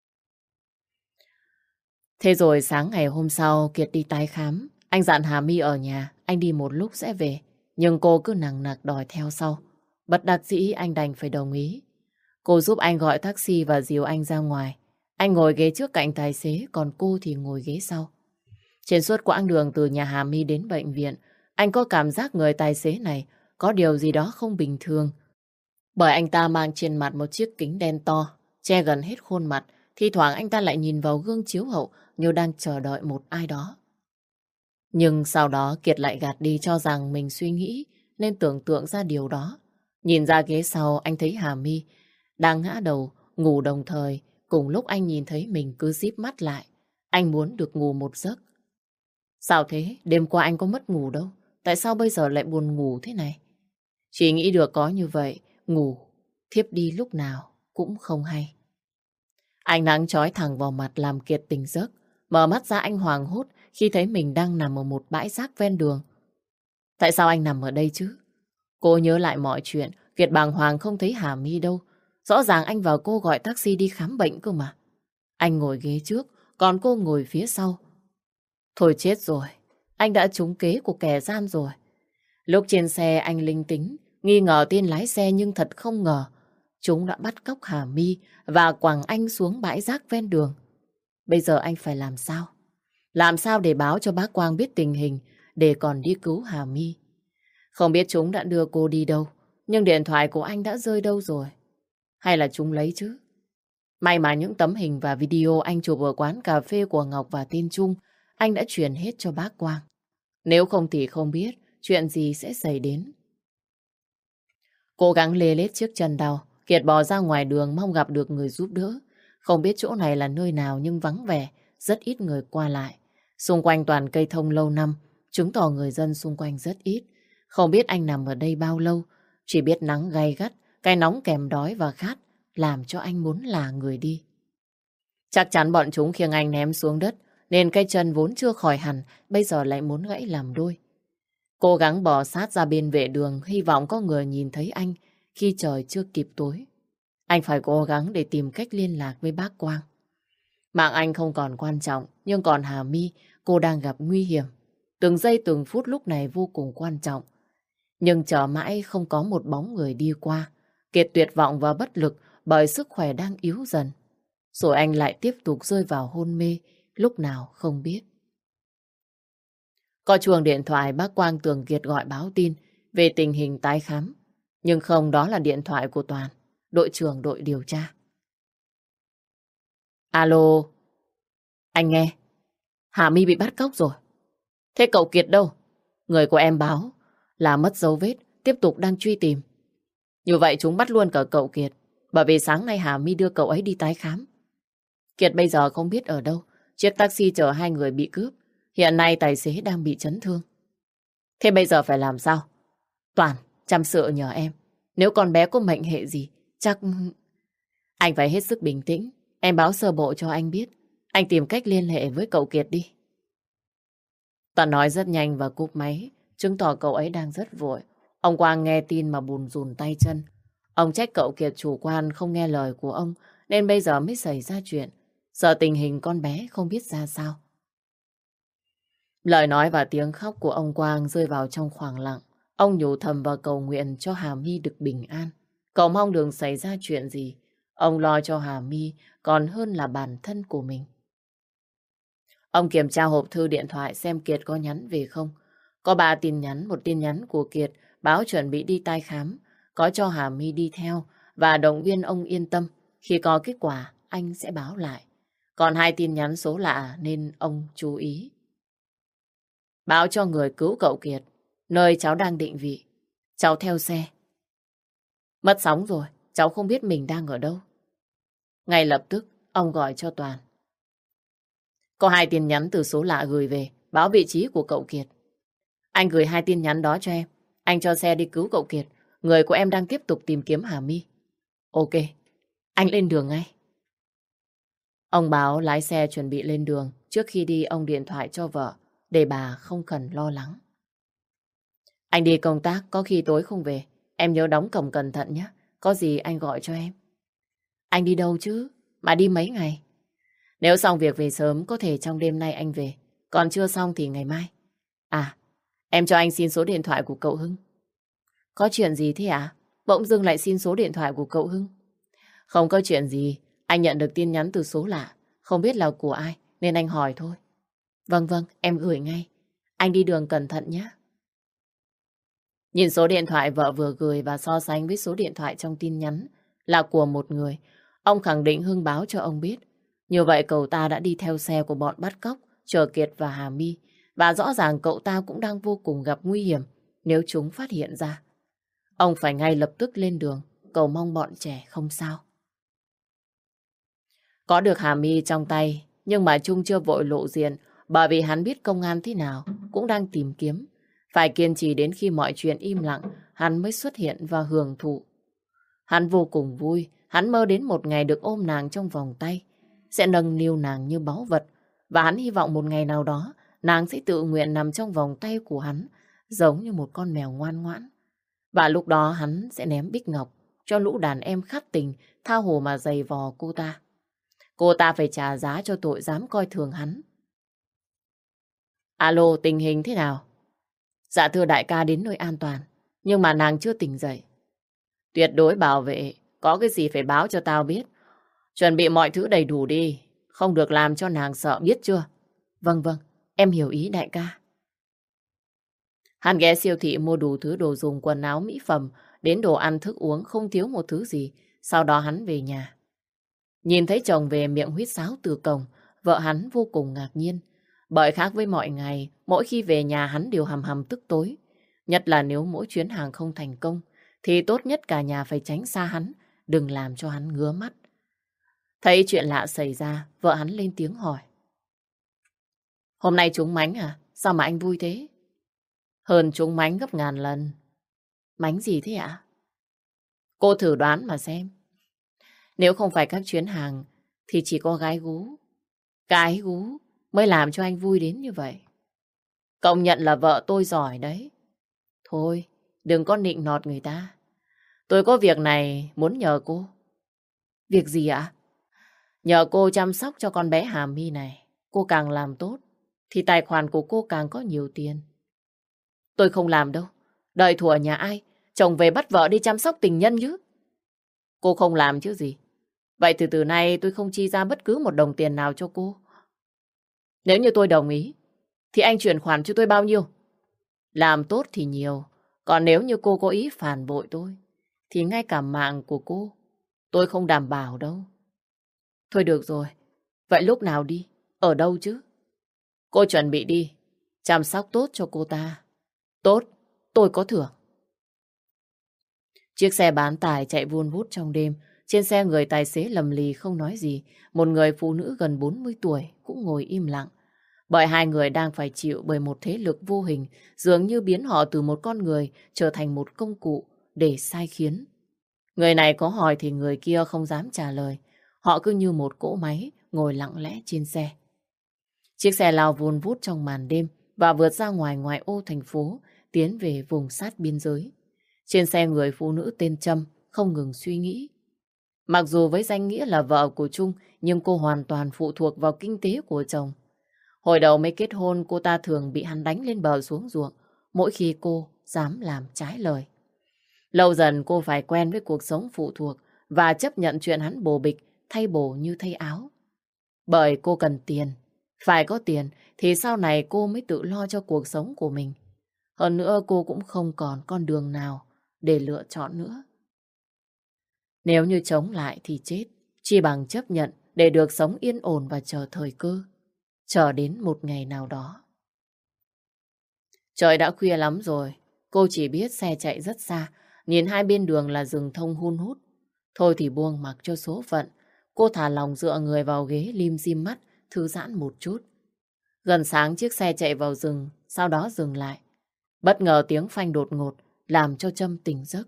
Thế rồi sáng ngày hôm sau Kiệt đi tái khám. Anh dặn Hà My ở nhà, anh đi một lúc sẽ về. Nhưng cô cứ nằng nặc đòi theo sau. Bất đắc dĩ anh đành phải đồng ý. Cô giúp anh gọi taxi và dìu anh ra ngoài. Anh ngồi ghế trước cạnh tài xế, còn cô thì ngồi ghế sau. Trên suốt quãng đường từ nhà Hà My đến bệnh viện, anh có cảm giác người tài xế này có điều gì đó không bình thường. Bởi anh ta mang trên mặt một chiếc kính đen to, che gần hết khuôn mặt. Thi thoảng anh ta lại nhìn vào gương chiếu hậu như đang chờ đợi một ai đó. Nhưng sau đó Kiệt lại gạt đi cho rằng mình suy nghĩ nên tưởng tượng ra điều đó. Nhìn ra ghế sau anh thấy Hà My đang ngã đầu ngủ đồng thời. Cùng lúc anh nhìn thấy mình cứ díp mắt lại. Anh muốn được ngủ một giấc. Sao thế? Đêm qua anh có mất ngủ đâu. Tại sao bây giờ lại buồn ngủ thế này? Chỉ nghĩ được có như vậy, ngủ, thiếp đi lúc nào cũng không hay. Ánh nắng chói thẳng vào mặt làm Kiệt tỉnh giấc. Mở mắt ra anh hoảng hốt khi thấy mình đang nằm ở một bãi rác ven đường. Tại sao anh nằm ở đây chứ? Cô nhớ lại mọi chuyện, Kiệt bàng hoàng không thấy Hà My đâu. Rõ ràng anh và cô gọi taxi đi khám bệnh cơ mà. Anh ngồi ghế trước, còn cô ngồi phía sau. Thôi chết rồi, anh đã trúng kế của kẻ gian rồi. Lúc trên xe anh linh tính, nghi ngờ tên lái xe nhưng thật không ngờ. Chúng đã bắt cóc Hà My và quẳng anh xuống bãi rác ven đường. Bây giờ anh phải làm sao? Làm sao để báo cho bác Quang biết tình hình để còn đi cứu Hà My? Không biết chúng đã đưa cô đi đâu, nhưng điện thoại của anh đã rơi đâu rồi? Hay là chúng lấy chứ? May mà những tấm hình và video anh chụp ở quán cà phê của Ngọc và tên Trung, anh đã truyền hết cho bác Quang. Nếu không thì không biết chuyện gì sẽ xảy đến. Cố gắng lê lết chiếc chân đau, Kiệt bò ra ngoài đường mong gặp được người giúp đỡ. Không biết chỗ này là nơi nào nhưng vắng vẻ, rất ít người qua lại. Xung quanh toàn cây thông lâu năm, chứng tỏ người dân xung quanh rất ít. Không biết anh nằm ở đây bao lâu, chỉ biết nắng gay gắt, cái nóng kèm đói và khát, làm cho anh muốn là người đi. Chắc chắn bọn chúng khiêng anh ném xuống đất, nên cái chân vốn chưa khỏi hẳn, bây giờ lại muốn gãy làm đôi. Cố gắng bò sát ra bên vệ đường, hy vọng có người nhìn thấy anh khi trời chưa kịp tối. Anh phải cố gắng để tìm cách liên lạc với bác Quang. Mạng anh không còn quan trọng, nhưng còn Hà My, cô đang gặp nguy hiểm. Từng giây từng phút lúc này vô cùng quan trọng. Nhưng chờ mãi không có một bóng người đi qua. Kiệt tuyệt vọng và bất lực bởi sức khỏe đang yếu dần. Rồi anh lại tiếp tục rơi vào hôn mê, lúc nào không biết. Có chuông điện thoại, bác Quang tưởng Kiệt gọi báo tin về tình hình tái khám. Nhưng không, đó là điện thoại của Toàn, đội trưởng đội điều tra. Alo, anh nghe. Hà My bị bắt cóc rồi. Thế cậu Kiệt đâu? Người của em báo là mất dấu vết, tiếp tục đang truy tìm. Như vậy chúng bắt luôn cả cậu Kiệt, bởi vì sáng nay Hà My đưa cậu ấy đi tái khám. Kiệt bây giờ không biết ở đâu, chiếc taxi chở hai người bị cướp. Hiện nay tài xế đang bị chấn thương. Thế bây giờ phải làm sao? Toàn, chăm sự nhờ em. Nếu con bé có mệnh hệ gì, chắc... Anh phải hết sức bình tĩnh. Em báo sơ bộ cho anh biết. Anh tìm cách liên hệ với cậu Kiệt đi. Toàn nói rất nhanh và cúp máy, chứng tỏ cậu ấy đang rất vội. Ông Quang nghe tin mà bùn rùn tay chân. Ông trách cậu Kiệt chủ quan không nghe lời của ông, nên bây giờ mới xảy ra chuyện. Sợ tình hình con bé không biết ra sao. Lời nói và tiếng khóc của ông Quang rơi vào trong khoảng lặng. Ông nhủ thầm và cầu nguyện cho Hà My được bình an. Cầu mong đừng xảy ra chuyện gì. Ông lo cho Hà My còn hơn là bản thân của mình. Ông kiểm tra hộp thư điện thoại xem Kiệt có nhắn về không. Có ba tin nhắn, một tin nhắn của Kiệt báo chuẩn bị đi tai khám, có cho Hà My đi theo và động viên ông yên tâm, khi có kết quả anh sẽ báo lại. Còn hai tin nhắn số lạ nên ông chú ý. Báo cho người cứu cậu Kiệt, nơi cháu đang định vị. Cháu theo xe. Mất sóng rồi, cháu không biết mình đang ở đâu. Ngay lập tức, ông gọi cho Toàn. Có hai tin nhắn từ số lạ gửi về, báo vị trí của cậu Kiệt. Anh gửi hai tin nhắn đó cho em. Anh cho xe đi cứu cậu Kiệt. Người của em đang tiếp tục tìm kiếm Hà My. Ok, anh lên đường ngay. Ông báo lái xe chuẩn bị lên đường. Trước khi đi, ông điện thoại cho vợ, để bà không cần lo lắng. Anh đi công tác, có khi tối không về. Em nhớ đóng cổng cẩn thận nhé. Có gì anh gọi cho em. Anh đi đâu chứ? Mà đi mấy ngày? Nếu xong việc về sớm, có thể trong đêm nay anh về. Còn chưa xong thì ngày mai. À, em cho anh xin số điện thoại của cậu Hưng. Có chuyện gì thế à? Bỗng dưng lại xin số điện thoại của cậu Hưng. Không có chuyện gì. Anh nhận được tin nhắn từ số lạ. Không biết là của ai, nên anh hỏi thôi. Vâng vâng, em gửi ngay. Anh đi đường cẩn thận nhé. Nhìn số điện thoại vợ vừa gửi và so sánh với số điện thoại trong tin nhắn là của một người, ông khẳng định Hưng báo cho ông biết. Như vậy cậu ta đã đi theo xe của bọn bắt cóc, chở Kiệt và Hà My. Và rõ ràng cậu ta cũng đang vô cùng gặp nguy hiểm nếu chúng phát hiện ra. Ông phải ngay lập tức lên đường, cầu mong bọn trẻ không sao. Có được Hà My trong tay, nhưng mà Trung chưa vội lộ diện, bởi vì hắn biết công an thế nào cũng đang tìm kiếm. Phải kiên trì đến khi mọi chuyện im lặng, hắn mới xuất hiện và hưởng thụ. Hắn vô cùng vui, hắn mơ đến một ngày được ôm nàng trong vòng tay, sẽ nâng niu nàng như báu vật, và hắn hy vọng một ngày nào đó nàng sẽ tự nguyện nằm trong vòng tay của hắn, giống như một con mèo ngoan ngoãn. Và lúc đó hắn sẽ ném bích ngọc cho lũ đàn em khát tình, tha hồ mà giày vò cô ta. Cô ta phải trả giá cho tội dám coi thường hắn. Alo, tình hình thế nào? Dạ thưa đại ca, đến nơi an toàn, nhưng mà nàng chưa tỉnh dậy. Tuyệt đối bảo vệ, có cái gì phải báo cho tao biết. Chuẩn bị mọi thứ đầy đủ đi, không được làm cho nàng sợ, biết chưa? Vâng vâng, em hiểu ý đại ca. Hắn ghé siêu thị mua đủ thứ đồ dùng, quần áo, mỹ phẩm, đến đồ ăn thức uống không thiếu một thứ gì. Sau đó hắn về nhà. Nhìn thấy chồng về miệng huýt sáo từ cổng, vợ hắn vô cùng ngạc nhiên. Bởi khác với mọi ngày, mỗi khi về nhà hắn đều hầm hầm tức tối. Nhất là nếu mỗi chuyến hàng không thành công, thì tốt nhất cả nhà phải tránh xa hắn, đừng làm cho hắn ngứa mắt. Thấy chuyện lạ xảy ra, vợ hắn lên tiếng hỏi. Hôm nay trúng mánh à? Sao mà anh vui thế? Hơn trúng mánh gấp ngàn lần. Mánh gì thế ạ? Cô thử đoán mà xem. Nếu không phải các chuyến hàng, thì chỉ có gái gú. Cái gú mới làm cho anh vui đến như vậy. Công nhận là vợ tôi giỏi đấy. Thôi, đừng có nịnh nọt người ta. Tôi có việc này muốn nhờ cô. Việc gì ạ? Nhờ cô chăm sóc cho con bé Hà My này. Cô càng làm tốt, thì tài khoản của cô càng có nhiều tiền. Tôi không làm đâu. Đợi thủa nhà ai, chồng về bắt vợ đi chăm sóc tình nhân chứ. Cô không làm chứ gì. Vậy từ từ nay tôi không chi ra bất cứ một đồng tiền nào cho cô. Nếu như tôi đồng ý, thì anh chuyển khoản cho tôi bao nhiêu? Làm tốt thì nhiều. Còn nếu như cô có ý phản bội tôi, thì ngay cả mạng của cô, tôi không đảm bảo đâu. Thôi được rồi. Vậy lúc nào đi? Ở đâu chứ? Cô chuẩn bị đi. Chăm sóc tốt cho cô ta. Tốt, tôi có thưởng. Chiếc xe bán tải chạy vun vút trong đêm. Trên xe người tài xế lầm lì không nói gì. Một người phụ nữ gần bốn mươi tuổi cũng ngồi im lặng. Bởi hai người đang phải chịu bởi một thế lực vô hình, dường như biến họ từ một con người trở thành một công cụ để sai khiến. Người này có hỏi thì người kia không dám trả lời. Họ cứ như một cỗ máy ngồi lặng lẽ trên xe. Chiếc xe lao vun vút trong màn đêm và vượt ra ngoài ngoại ô thành phố, tiến về vùng sát biên giới. Trên xe người phụ nữ tên Trâm không ngừng suy nghĩ. Mặc dù với danh nghĩa là vợ của Trung, nhưng cô hoàn toàn phụ thuộc vào kinh tế của chồng. Hồi đầu mới kết hôn, cô ta thường bị hắn đánh lên bờ xuống ruộng mỗi khi cô dám làm trái lời. Lâu dần cô phải quen với cuộc sống phụ thuộc và chấp nhận chuyện hắn bồ bịch, thay bổ như thay áo. Bởi cô cần tiền, phải có tiền thì sau này cô mới tự lo cho cuộc sống của mình. Hơn nữa cô cũng không còn con đường nào để lựa chọn nữa. Nếu như chống lại thì chết, chỉ bằng chấp nhận để được sống yên ổn và chờ thời cơ. Chờ đến một ngày nào đó. Trời đã khuya lắm rồi, cô chỉ biết xe chạy rất xa, nhìn hai bên đường là rừng thông hun hút. Thôi thì buông mặc cho số phận, cô thả lòng dựa người vào ghế lim dim mắt, thư giãn một chút. Gần sáng chiếc xe chạy vào rừng, sau đó dừng lại. Bất ngờ tiếng phanh đột ngột, làm cho Trâm tỉnh giấc.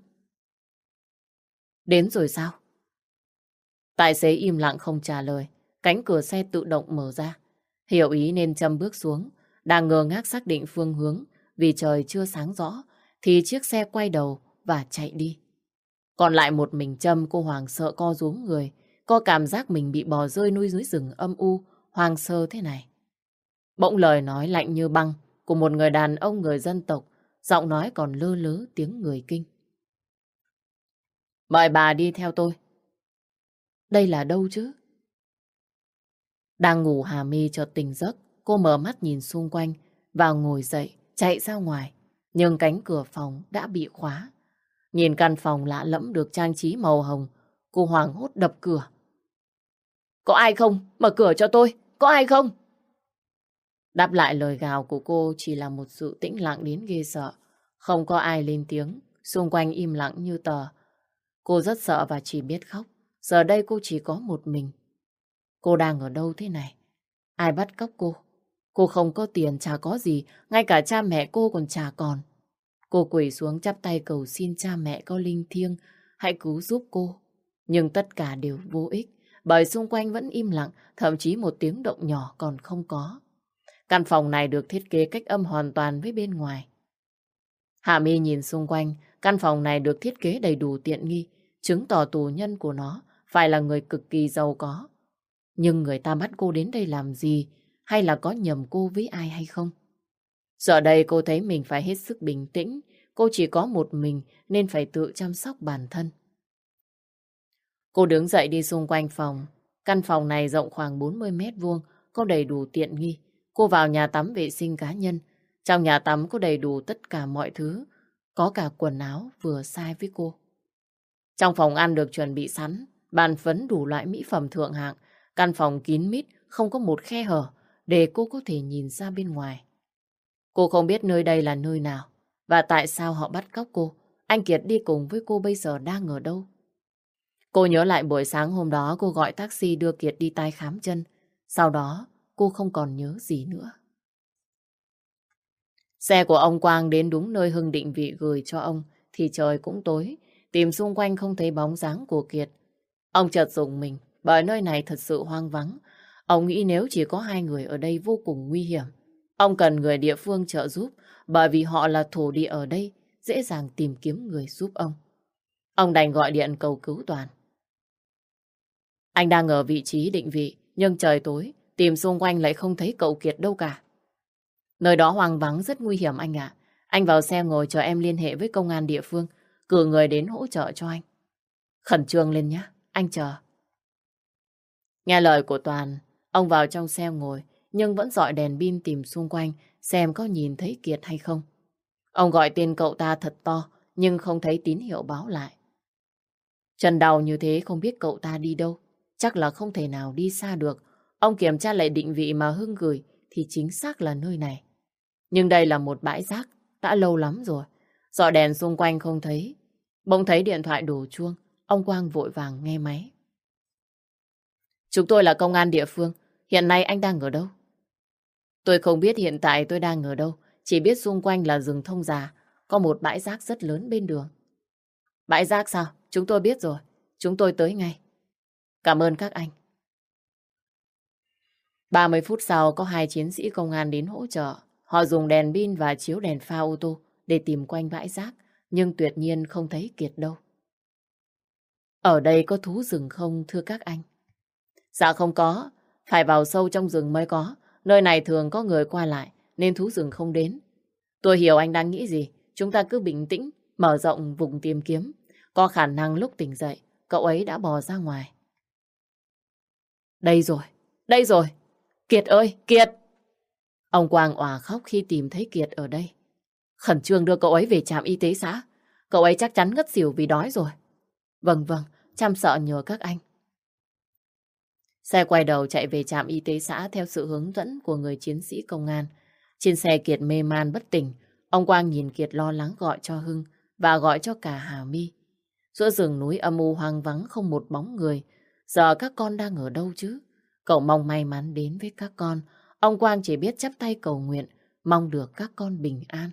Đến rồi sao? Tài xế im lặng không trả lời, cánh cửa xe tự động mở ra. Hiểu ý nên Trâm bước xuống, đang ngơ ngác xác định phương hướng vì trời chưa sáng rõ, thì chiếc xe quay đầu và chạy đi. Còn lại một mình Trâm, cô hoảng sợ co rúm người, có cảm giác mình bị bỏ rơi nuôi dưới rừng âm u, hoang sơ thế này. Bỗng lời nói lạnh như băng của một người đàn ông người dân tộc, giọng nói còn lơ lớ tiếng người Kinh. Mời bà đi theo tôi. Đây là đâu chứ? Đang ngủ Hà My chợt tỉnh giấc, cô mở mắt nhìn xung quanh và ngồi dậy, chạy ra ngoài. Nhưng cánh cửa phòng đã bị khóa. Nhìn căn phòng lạ lẫm được trang trí màu hồng, cô hoảng hốt đập cửa. Có ai không? Mở cửa cho tôi! Có ai không? Đáp lại lời gào của cô chỉ là một sự tĩnh lặng đến ghê sợ. Không có ai lên tiếng, xung quanh im lặng như tờ. Cô rất sợ và chỉ biết khóc. Giờ đây cô chỉ có một mình. Cô đang ở đâu thế này? Ai bắt cóc cô? Cô không có tiền, chả có gì, ngay cả cha mẹ cô còn chả còn. Cô quỳ xuống chắp tay cầu xin cha mẹ có linh thiêng, hãy cứu giúp cô. Nhưng tất cả đều vô ích, bởi xung quanh vẫn im lặng, thậm chí một tiếng động nhỏ còn không có. Căn phòng này được thiết kế cách âm hoàn toàn với bên ngoài. Hà My nhìn xung quanh, căn phòng này được thiết kế đầy đủ tiện nghi, chứng tỏ tù nhân của nó phải là người cực kỳ giàu có. Nhưng người ta bắt cô đến đây làm gì? Hay là có nhầm cô với ai hay không? Giờ đây cô thấy mình phải hết sức bình tĩnh. Cô chỉ có một mình nên phải tự chăm sóc bản thân. Cô đứng dậy đi xung quanh phòng. Căn phòng này rộng khoảng bốn mươi mét vuông, có đầy đủ tiện nghi. Cô vào nhà tắm vệ sinh cá nhân. Trong nhà tắm có đầy đủ tất cả mọi thứ, có cả quần áo vừa size với cô. Trong phòng ăn được chuẩn bị sẵn, bàn phấn đủ loại mỹ phẩm thượng hạng, căn phòng kín mít, không có một khe hở để cô có thể nhìn ra bên ngoài. Cô không biết nơi đây là nơi nào và tại sao họ bắt cóc cô. Anh Kiệt đi cùng với cô bây giờ đang ở đâu? Cô nhớ lại buổi sáng hôm đó cô gọi taxi đưa Kiệt đi tai khám chân. Sau đó cô không còn nhớ gì nữa. Xe của ông Quang đến đúng nơi Hưng định vị gửi cho ông thì trời cũng tối. Tìm xung quanh không thấy bóng dáng của Kiệt. Ông chợt rùng mình bởi nơi này thật sự hoang vắng. Ông nghĩ nếu chỉ có hai người ở đây vô cùng nguy hiểm. Ông cần người địa phương trợ giúp bởi vì họ là thổ địa ở đây, dễ dàng tìm kiếm người giúp ông. Ông đành gọi điện cầu cứu Toàn. Anh đang ở vị trí định vị, nhưng trời tối, tìm xung quanh lại không thấy cậu Kiệt đâu cả. Nơi đó hoang vắng rất nguy hiểm anh ạ. Anh vào xe ngồi chờ em liên hệ với công an địa phương, cử người đến hỗ trợ cho anh. Khẩn trương lên nhé, anh chờ. Nghe lời của Toàn, ông vào trong xe ngồi, nhưng vẫn dọi đèn pin tìm xung quanh xem có nhìn thấy Kiệt hay không. Ông gọi tên cậu ta thật to, nhưng không thấy tín hiệu báo lại. Chân đau như thế không biết cậu ta đi đâu, chắc là không thể nào đi xa được. Ông kiểm tra lại định vị mà Hưng gửi thì chính xác là nơi này. Nhưng đây là một bãi rác, đã lâu lắm rồi. Dọi đèn xung quanh không thấy. Bỗng thấy điện thoại đổ chuông, ông Quang vội vàng nghe máy. Chúng tôi là công an địa phương, hiện nay anh đang ở đâu? Tôi không biết hiện tại tôi đang ở đâu, chỉ biết xung quanh là rừng thông già, có một bãi rác rất lớn bên đường. Bãi rác sao? Chúng tôi biết rồi, chúng tôi tới ngay. Cảm ơn các anh. ba mươi phút sau có hai chiến sĩ công an đến hỗ trợ. Họ dùng đèn pin và chiếu đèn pha ô tô để tìm quanh bãi rác, nhưng tuyệt nhiên không thấy Kiệt đâu. Ở đây có thú rừng không thưa các anh? Dạ không có, phải vào sâu trong rừng mới có. Nơi này thường có người qua lại nên thú rừng không đến. Tôi hiểu anh đang nghĩ gì, chúng ta cứ bình tĩnh, mở rộng vùng tìm kiếm. Có khả năng lúc tỉnh dậy, cậu ấy đã bò ra ngoài. Đây rồi, đây rồi. Kiệt ơi, Kiệt! Ông Quang òa khóc khi tìm thấy Kiệt ở đây. Khẩn trương đưa cậu ấy về trạm y tế xã. Cậu ấy chắc chắn ngất xỉu vì đói rồi. Vâng vâng, chăm sợ nhờ các anh. Xe quay đầu chạy về trạm y tế xã theo sự hướng dẫn của người chiến sĩ công an. Trên xe Kiệt mê man bất tỉnh. Ông Quang nhìn Kiệt lo lắng gọi cho Hưng và gọi cho cả Hà My. Giữa rừng núi âm u hoang vắng không một bóng người. Giờ các con đang ở đâu chứ? Cậu mong may mắn đến với các con. Ông Quang chỉ biết chắp tay cầu nguyện, mong được các con bình an.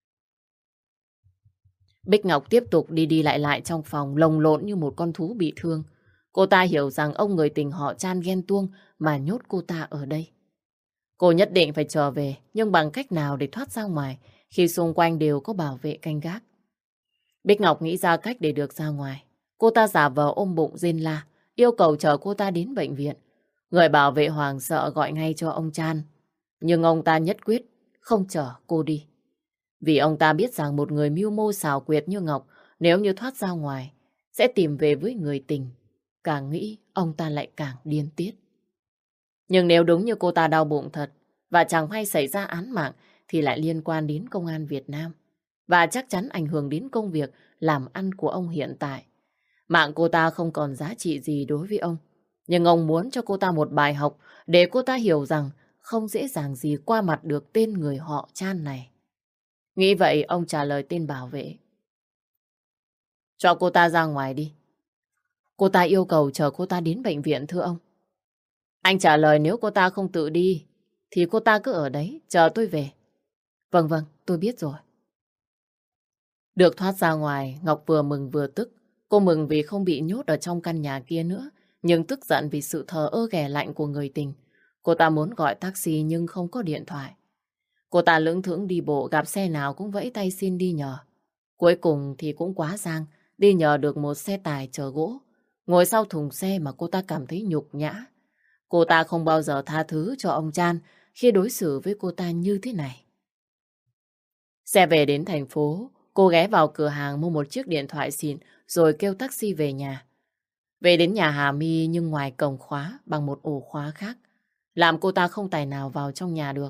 Bích Ngọc tiếp tục đi đi lại lại trong phòng, lồng lộn như một con thú bị thương. Cô ta hiểu rằng ông người tình họ Chan ghen tuông mà nhốt cô ta ở đây. Cô nhất định phải trở về, nhưng bằng cách nào để thoát ra ngoài khi xung quanh đều có bảo vệ canh gác. Bích Ngọc nghĩ ra cách để được ra ngoài. Cô ta giả vờ ôm bụng rên la, yêu cầu chở cô ta đến bệnh viện. Người bảo vệ hoảng sợ gọi ngay cho ông Chan. Nhưng ông ta nhất quyết không chở cô đi. Vì ông ta biết rằng một người mưu mô xảo quyệt như Ngọc nếu như thoát ra ngoài sẽ tìm về với người tình. Càng nghĩ ông ta lại càng điên tiết. Nhưng nếu đúng như cô ta đau bụng thật và chẳng may xảy ra án mạng thì lại liên quan đến công an Việt Nam và chắc chắn ảnh hưởng đến công việc làm ăn của ông hiện tại. Mạng cô ta không còn giá trị gì đối với ông. Nhưng ông muốn cho cô ta một bài học để cô ta hiểu rằng không dễ dàng gì qua mặt được tên người họ Chan này. Nghĩ vậy ông trả lời tên bảo vệ. Cho cô ta ra ngoài đi. Cô ta yêu cầu chở cô ta đến bệnh viện thưa ông. Anh trả lời nếu cô ta không tự đi thì cô ta cứ ở đấy chờ tôi về. Vâng vâng, tôi biết rồi. Được thoát ra ngoài, Ngọc vừa mừng vừa tức. Cô mừng vì không bị nhốt ở trong căn nhà kia nữa, nhưng tức giận vì sự thờ ơ ghẻ lạnh của người tình. Cô ta muốn gọi taxi nhưng không có điện thoại. Cô ta lững thững đi bộ, gặp xe nào cũng vẫy tay xin đi nhờ. Cuối cùng thì cũng quá giang, đi nhờ được một xe tải chở gỗ. Ngồi sau thùng xe mà cô ta cảm thấy nhục nhã. Cô ta không bao giờ tha thứ cho ông Chan khi đối xử với cô ta như thế này. Xe về đến thành phố, cô ghé vào cửa hàng mua một chiếc điện thoại xịn rồi kêu taxi về nhà. Về đến nhà Hà My nhưng ngoài cổng khóa bằng một ổ khóa khác, làm cô ta không tài nào vào trong nhà được.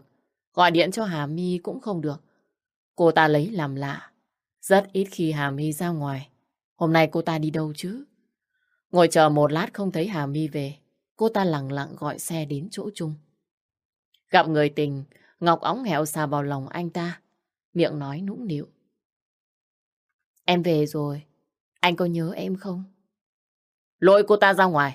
Gọi điện cho Hà My cũng không được. Cô ta lấy làm lạ. Rất ít khi Hà My ra ngoài. Hôm nay cô ta đi đâu chứ? Ngồi chờ một lát không thấy Hà My về. Cô ta lẳng lặng gọi xe đến chỗ Trung. Gặp người tình, Ngọc óng hẹo xà vào lòng anh ta. Miệng nói nũng nịu. Em về rồi. Anh có nhớ em không? Lôi cô ta ra ngoài.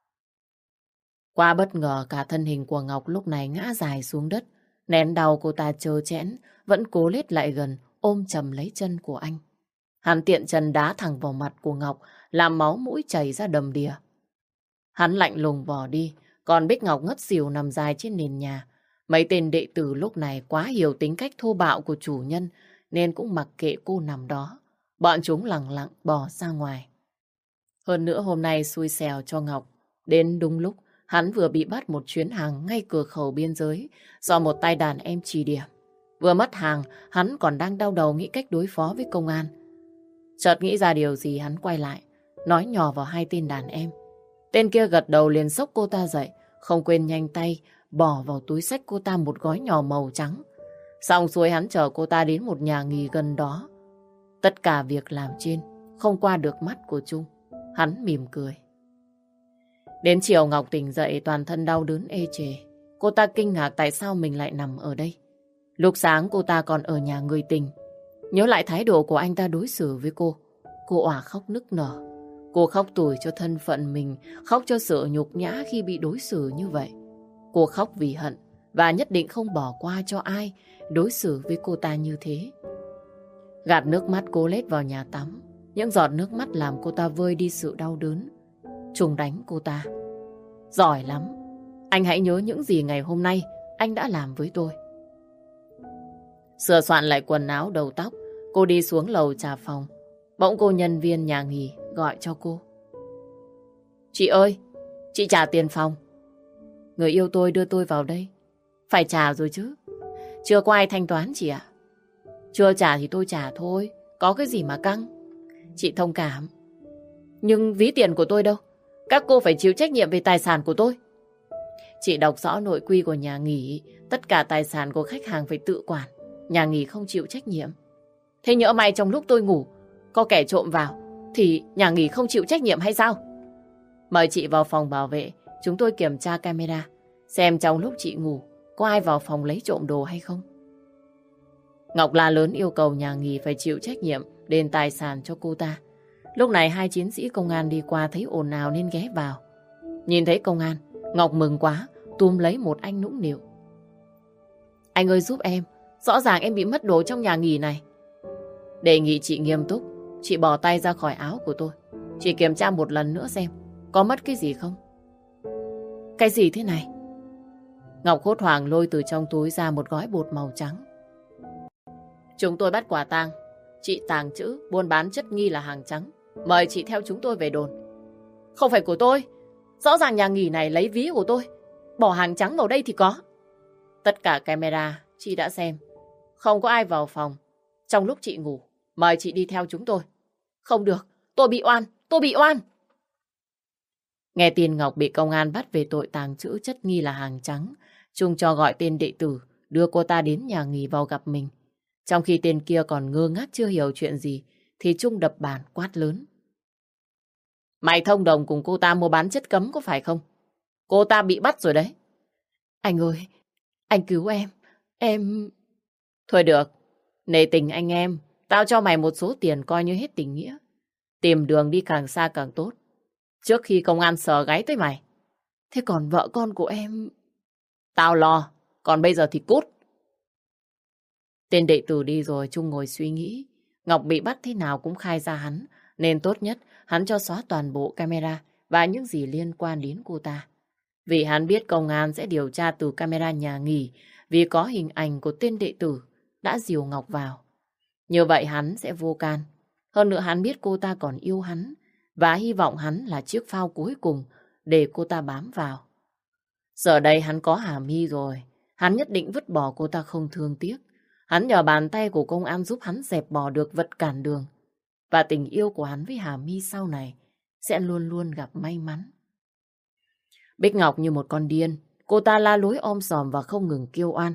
Qua bất ngờ cả thân hình của Ngọc lúc này ngã dài xuống đất. Nén đau cô ta trơ trẽn, vẫn cố lết lại gần, ôm chầm lấy chân của anh. Hắn tiện chân đá thẳng vào mặt của Ngọc, làm máu mũi chảy ra đầm đìa. Hắn lạnh lùng bỏ đi, còn Bích Ngọc ngất xỉu nằm dài trên nền nhà. Mấy tên đệ tử lúc này quá hiểu tính cách thô bạo của chủ nhân, nên cũng mặc kệ cô nằm đó. Bọn chúng lặng lặng bỏ ra ngoài. Hơn nữa hôm nay xui xẻo cho Ngọc. Đến đúng lúc, hắn vừa bị bắt một chuyến hàng ngay cửa khẩu biên giới do một tay đàn em chỉ điểm. Vừa mất hàng, hắn còn đang đau đầu nghĩ cách đối phó với công an. Chợt nghĩ ra điều gì hắn quay lại, nói nhỏ vào hai tên đàn em. Tên kia gật đầu liền xốc cô ta dậy, không quên nhanh tay bỏ vào túi xách cô ta một gói nhỏ màu trắng. Xong xuôi hắn chở cô ta đến một nhà nghỉ gần đó. Tất cả việc làm trên không qua được mắt của Trung. Hắn mỉm cười. Đến chiều Ngọc tỉnh dậy toàn thân đau đớn ê chề. Cô ta kinh ngạc tại sao mình lại nằm ở đây. Lúc sáng cô ta còn ở nhà người tình. Nhớ lại thái độ của anh ta đối xử với cô. Cô òa khóc nức nở. Cô khóc tủi cho thân phận mình, khóc cho sự nhục nhã khi bị đối xử như vậy. Cô khóc vì hận và nhất định không bỏ qua cho ai đối xử với cô ta như thế. Gạt nước mắt cô lết vào nhà tắm. Những giọt nước mắt làm cô ta vơi đi sự đau đớn. Trung đánh cô ta. Giỏi lắm. Anh hãy nhớ những gì ngày hôm nay anh đã làm với tôi. Sửa soạn lại quần áo đầu tóc, cô đi xuống lầu trà phòng. Bỗng cô nhân viên nhà nghỉ gọi cho cô. Chị ơi, chị trả tiền phòng. Người yêu tôi đưa tôi vào đây. Phải trả rồi chứ. Chưa có ai thanh toán chị ạ. Chưa trả thì tôi trả thôi. Có cái gì mà căng. Chị thông cảm. Nhưng ví tiền của tôi đâu? Các cô phải chịu trách nhiệm về tài sản của tôi. Chị đọc rõ nội quy của nhà nghỉ. Tất cả tài sản của khách hàng phải tự quản. Nhà nghỉ không chịu trách nhiệm. Thế nhỡ may trong lúc tôi ngủ có kẻ trộm vào thì nhà nghỉ không chịu trách nhiệm hay sao? Mời chị vào phòng bảo vệ. Chúng tôi kiểm tra camera xem trong lúc chị ngủ có ai vào phòng lấy trộm đồ hay không. Ngọc la lớn yêu cầu nhà nghỉ phải chịu trách nhiệm đền tài sản cho cô ta. Lúc này hai chiến sĩ công an đi qua thấy ồn ào nên ghé vào. Nhìn thấy công an, Ngọc mừng quá, túm lấy một anh nũng nịu. Anh ơi giúp em, rõ ràng em bị mất đồ trong nhà nghỉ này. Đề nghị chị nghiêm túc, chị bỏ tay ra khỏi áo của tôi. Chị kiểm tra một lần nữa xem có mất cái gì không. Cái gì thế này? Ngọc hốt hoảng lôi từ trong túi ra một gói bột màu trắng. Chúng tôi bắt quả tang chị tàng trữ, buôn bán chất nghi là hàng trắng. Mời chị theo chúng tôi về đồn. Không phải của tôi. Rõ ràng nhà nghỉ này lấy ví của tôi. Bỏ hàng trắng vào đây thì có. Tất cả camera chị đã xem. Không có ai vào phòng trong lúc chị ngủ. Mời chị đi theo chúng tôi. Không được, tôi bị oan, tôi bị oan. Nghe tin Ngọc bị công an bắt về tội tàng trữ chất nghi là hàng trắng, Trung cho gọi tên đệ tử đưa cô ta đến nhà nghỉ vào gặp mình. Trong khi tên kia còn ngơ ngác chưa hiểu chuyện gì, thì Trung đập bàn quát lớn. Mày thông đồng cùng cô ta mua bán chất cấm có phải không? Cô ta bị bắt rồi đấy. Anh ơi, anh cứu em, em... Thôi được, nể tình anh em, tao cho mày một số tiền coi như hết tình nghĩa. Tìm đường đi càng xa càng tốt, trước khi công an sờ gáy tới mày. Thế còn vợ con của em... Tao lo, còn bây giờ thì cút. Tên đệ tử đi rồi, Trung ngồi suy nghĩ. Ngọc bị bắt thế nào cũng khai ra hắn, nên tốt nhất hắn cho xóa toàn bộ camera và những gì liên quan đến cô ta. Vì hắn biết công an sẽ điều tra từ camera nhà nghỉ vì có hình ảnh của tên đệ tử đã dìu Ngọc vào. Như vậy hắn sẽ vô can. Hơn nữa hắn biết cô ta còn yêu hắn và hy vọng hắn là chiếc phao cuối cùng để cô ta bám vào. Giờ đây hắn có Hà My rồi, hắn nhất định vứt bỏ cô ta không thương tiếc. Hắn nhờ bàn tay của công an giúp hắn dẹp bỏ được vật cản đường. Và tình yêu của hắn với Hà My sau này sẽ luôn luôn gặp may mắn. Bích Ngọc như một con điên, cô ta la lối om sòm và không ngừng kêu oan.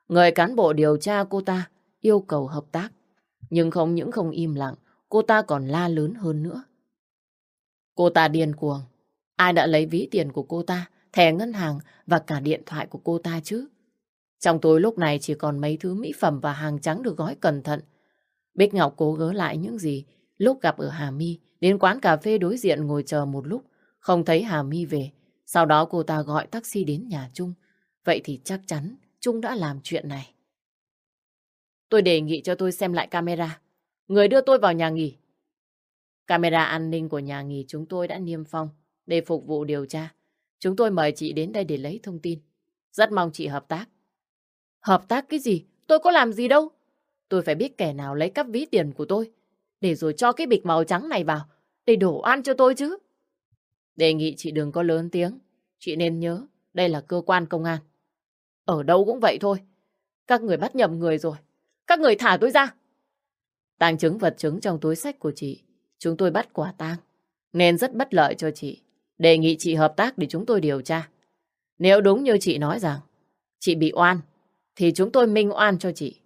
Người cán bộ điều tra cô ta yêu cầu hợp tác. Nhưng không những không im lặng, cô ta còn la lớn hơn nữa. Cô ta điên cuồng. Ai đã lấy ví tiền của cô ta, thẻ ngân hàng và cả điện thoại của cô ta chứ? Trong túi lúc này chỉ còn mấy thứ mỹ phẩm và hàng trắng được gói cẩn thận. Bích Ngọc cố gỡ lại những gì lúc gặp ở Hà My, đến quán cà phê đối diện ngồi chờ một lúc, không thấy Hà My về. Sau đó cô ta gọi taxi đến nhà Trung. Vậy thì chắc chắn Trung đã làm chuyện này. Tôi đề nghị cho tôi xem lại camera. Người đưa tôi vào nhà nghỉ. Camera an ninh của nhà nghỉ chúng tôi đã niêm phong để phục vụ điều tra. Chúng tôi mời chị đến đây để lấy thông tin. Rất mong chị hợp tác. Hợp tác cái gì? Tôi có làm gì đâu. Tôi phải biết kẻ nào lấy cắp ví tiền của tôi, để rồi cho cái bịch màu trắng này vào, để đổ oan cho tôi chứ. Đề nghị chị đừng có lớn tiếng. Chị nên nhớ, đây là cơ quan công an. Ở đâu cũng vậy thôi. Các người bắt nhầm người rồi. Các người thả tôi ra. Tàng chứng vật chứng trong túi xách của chị, chúng tôi bắt quả tang, nên rất bất lợi cho chị. Đề nghị chị hợp tác để chúng tôi điều tra. Nếu đúng như chị nói rằng chị bị oan, thì chúng tôi minh oan cho chị.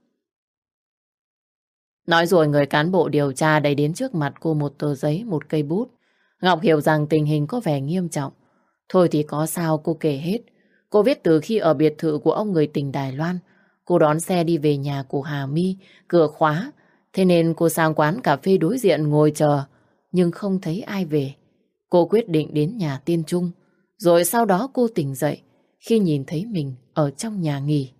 Nói rồi người cán bộ điều tra đẩy đến trước mặt cô một tờ giấy, một cây bút. Ngọc hiểu rằng tình hình có vẻ nghiêm trọng. Thôi thì có sao cô kể hết. Cô viết từ khi ở biệt thự của ông người tình Đài Loan. Cô đón xe đi về nhà của Hà My, cửa khóa. Thế nên cô sang quán cà phê đối diện ngồi chờ, nhưng không thấy ai về. Cô quyết định đến nhà Tiên Trung. Rồi sau đó cô tỉnh dậy khi nhìn thấy mình ở trong nhà nghỉ.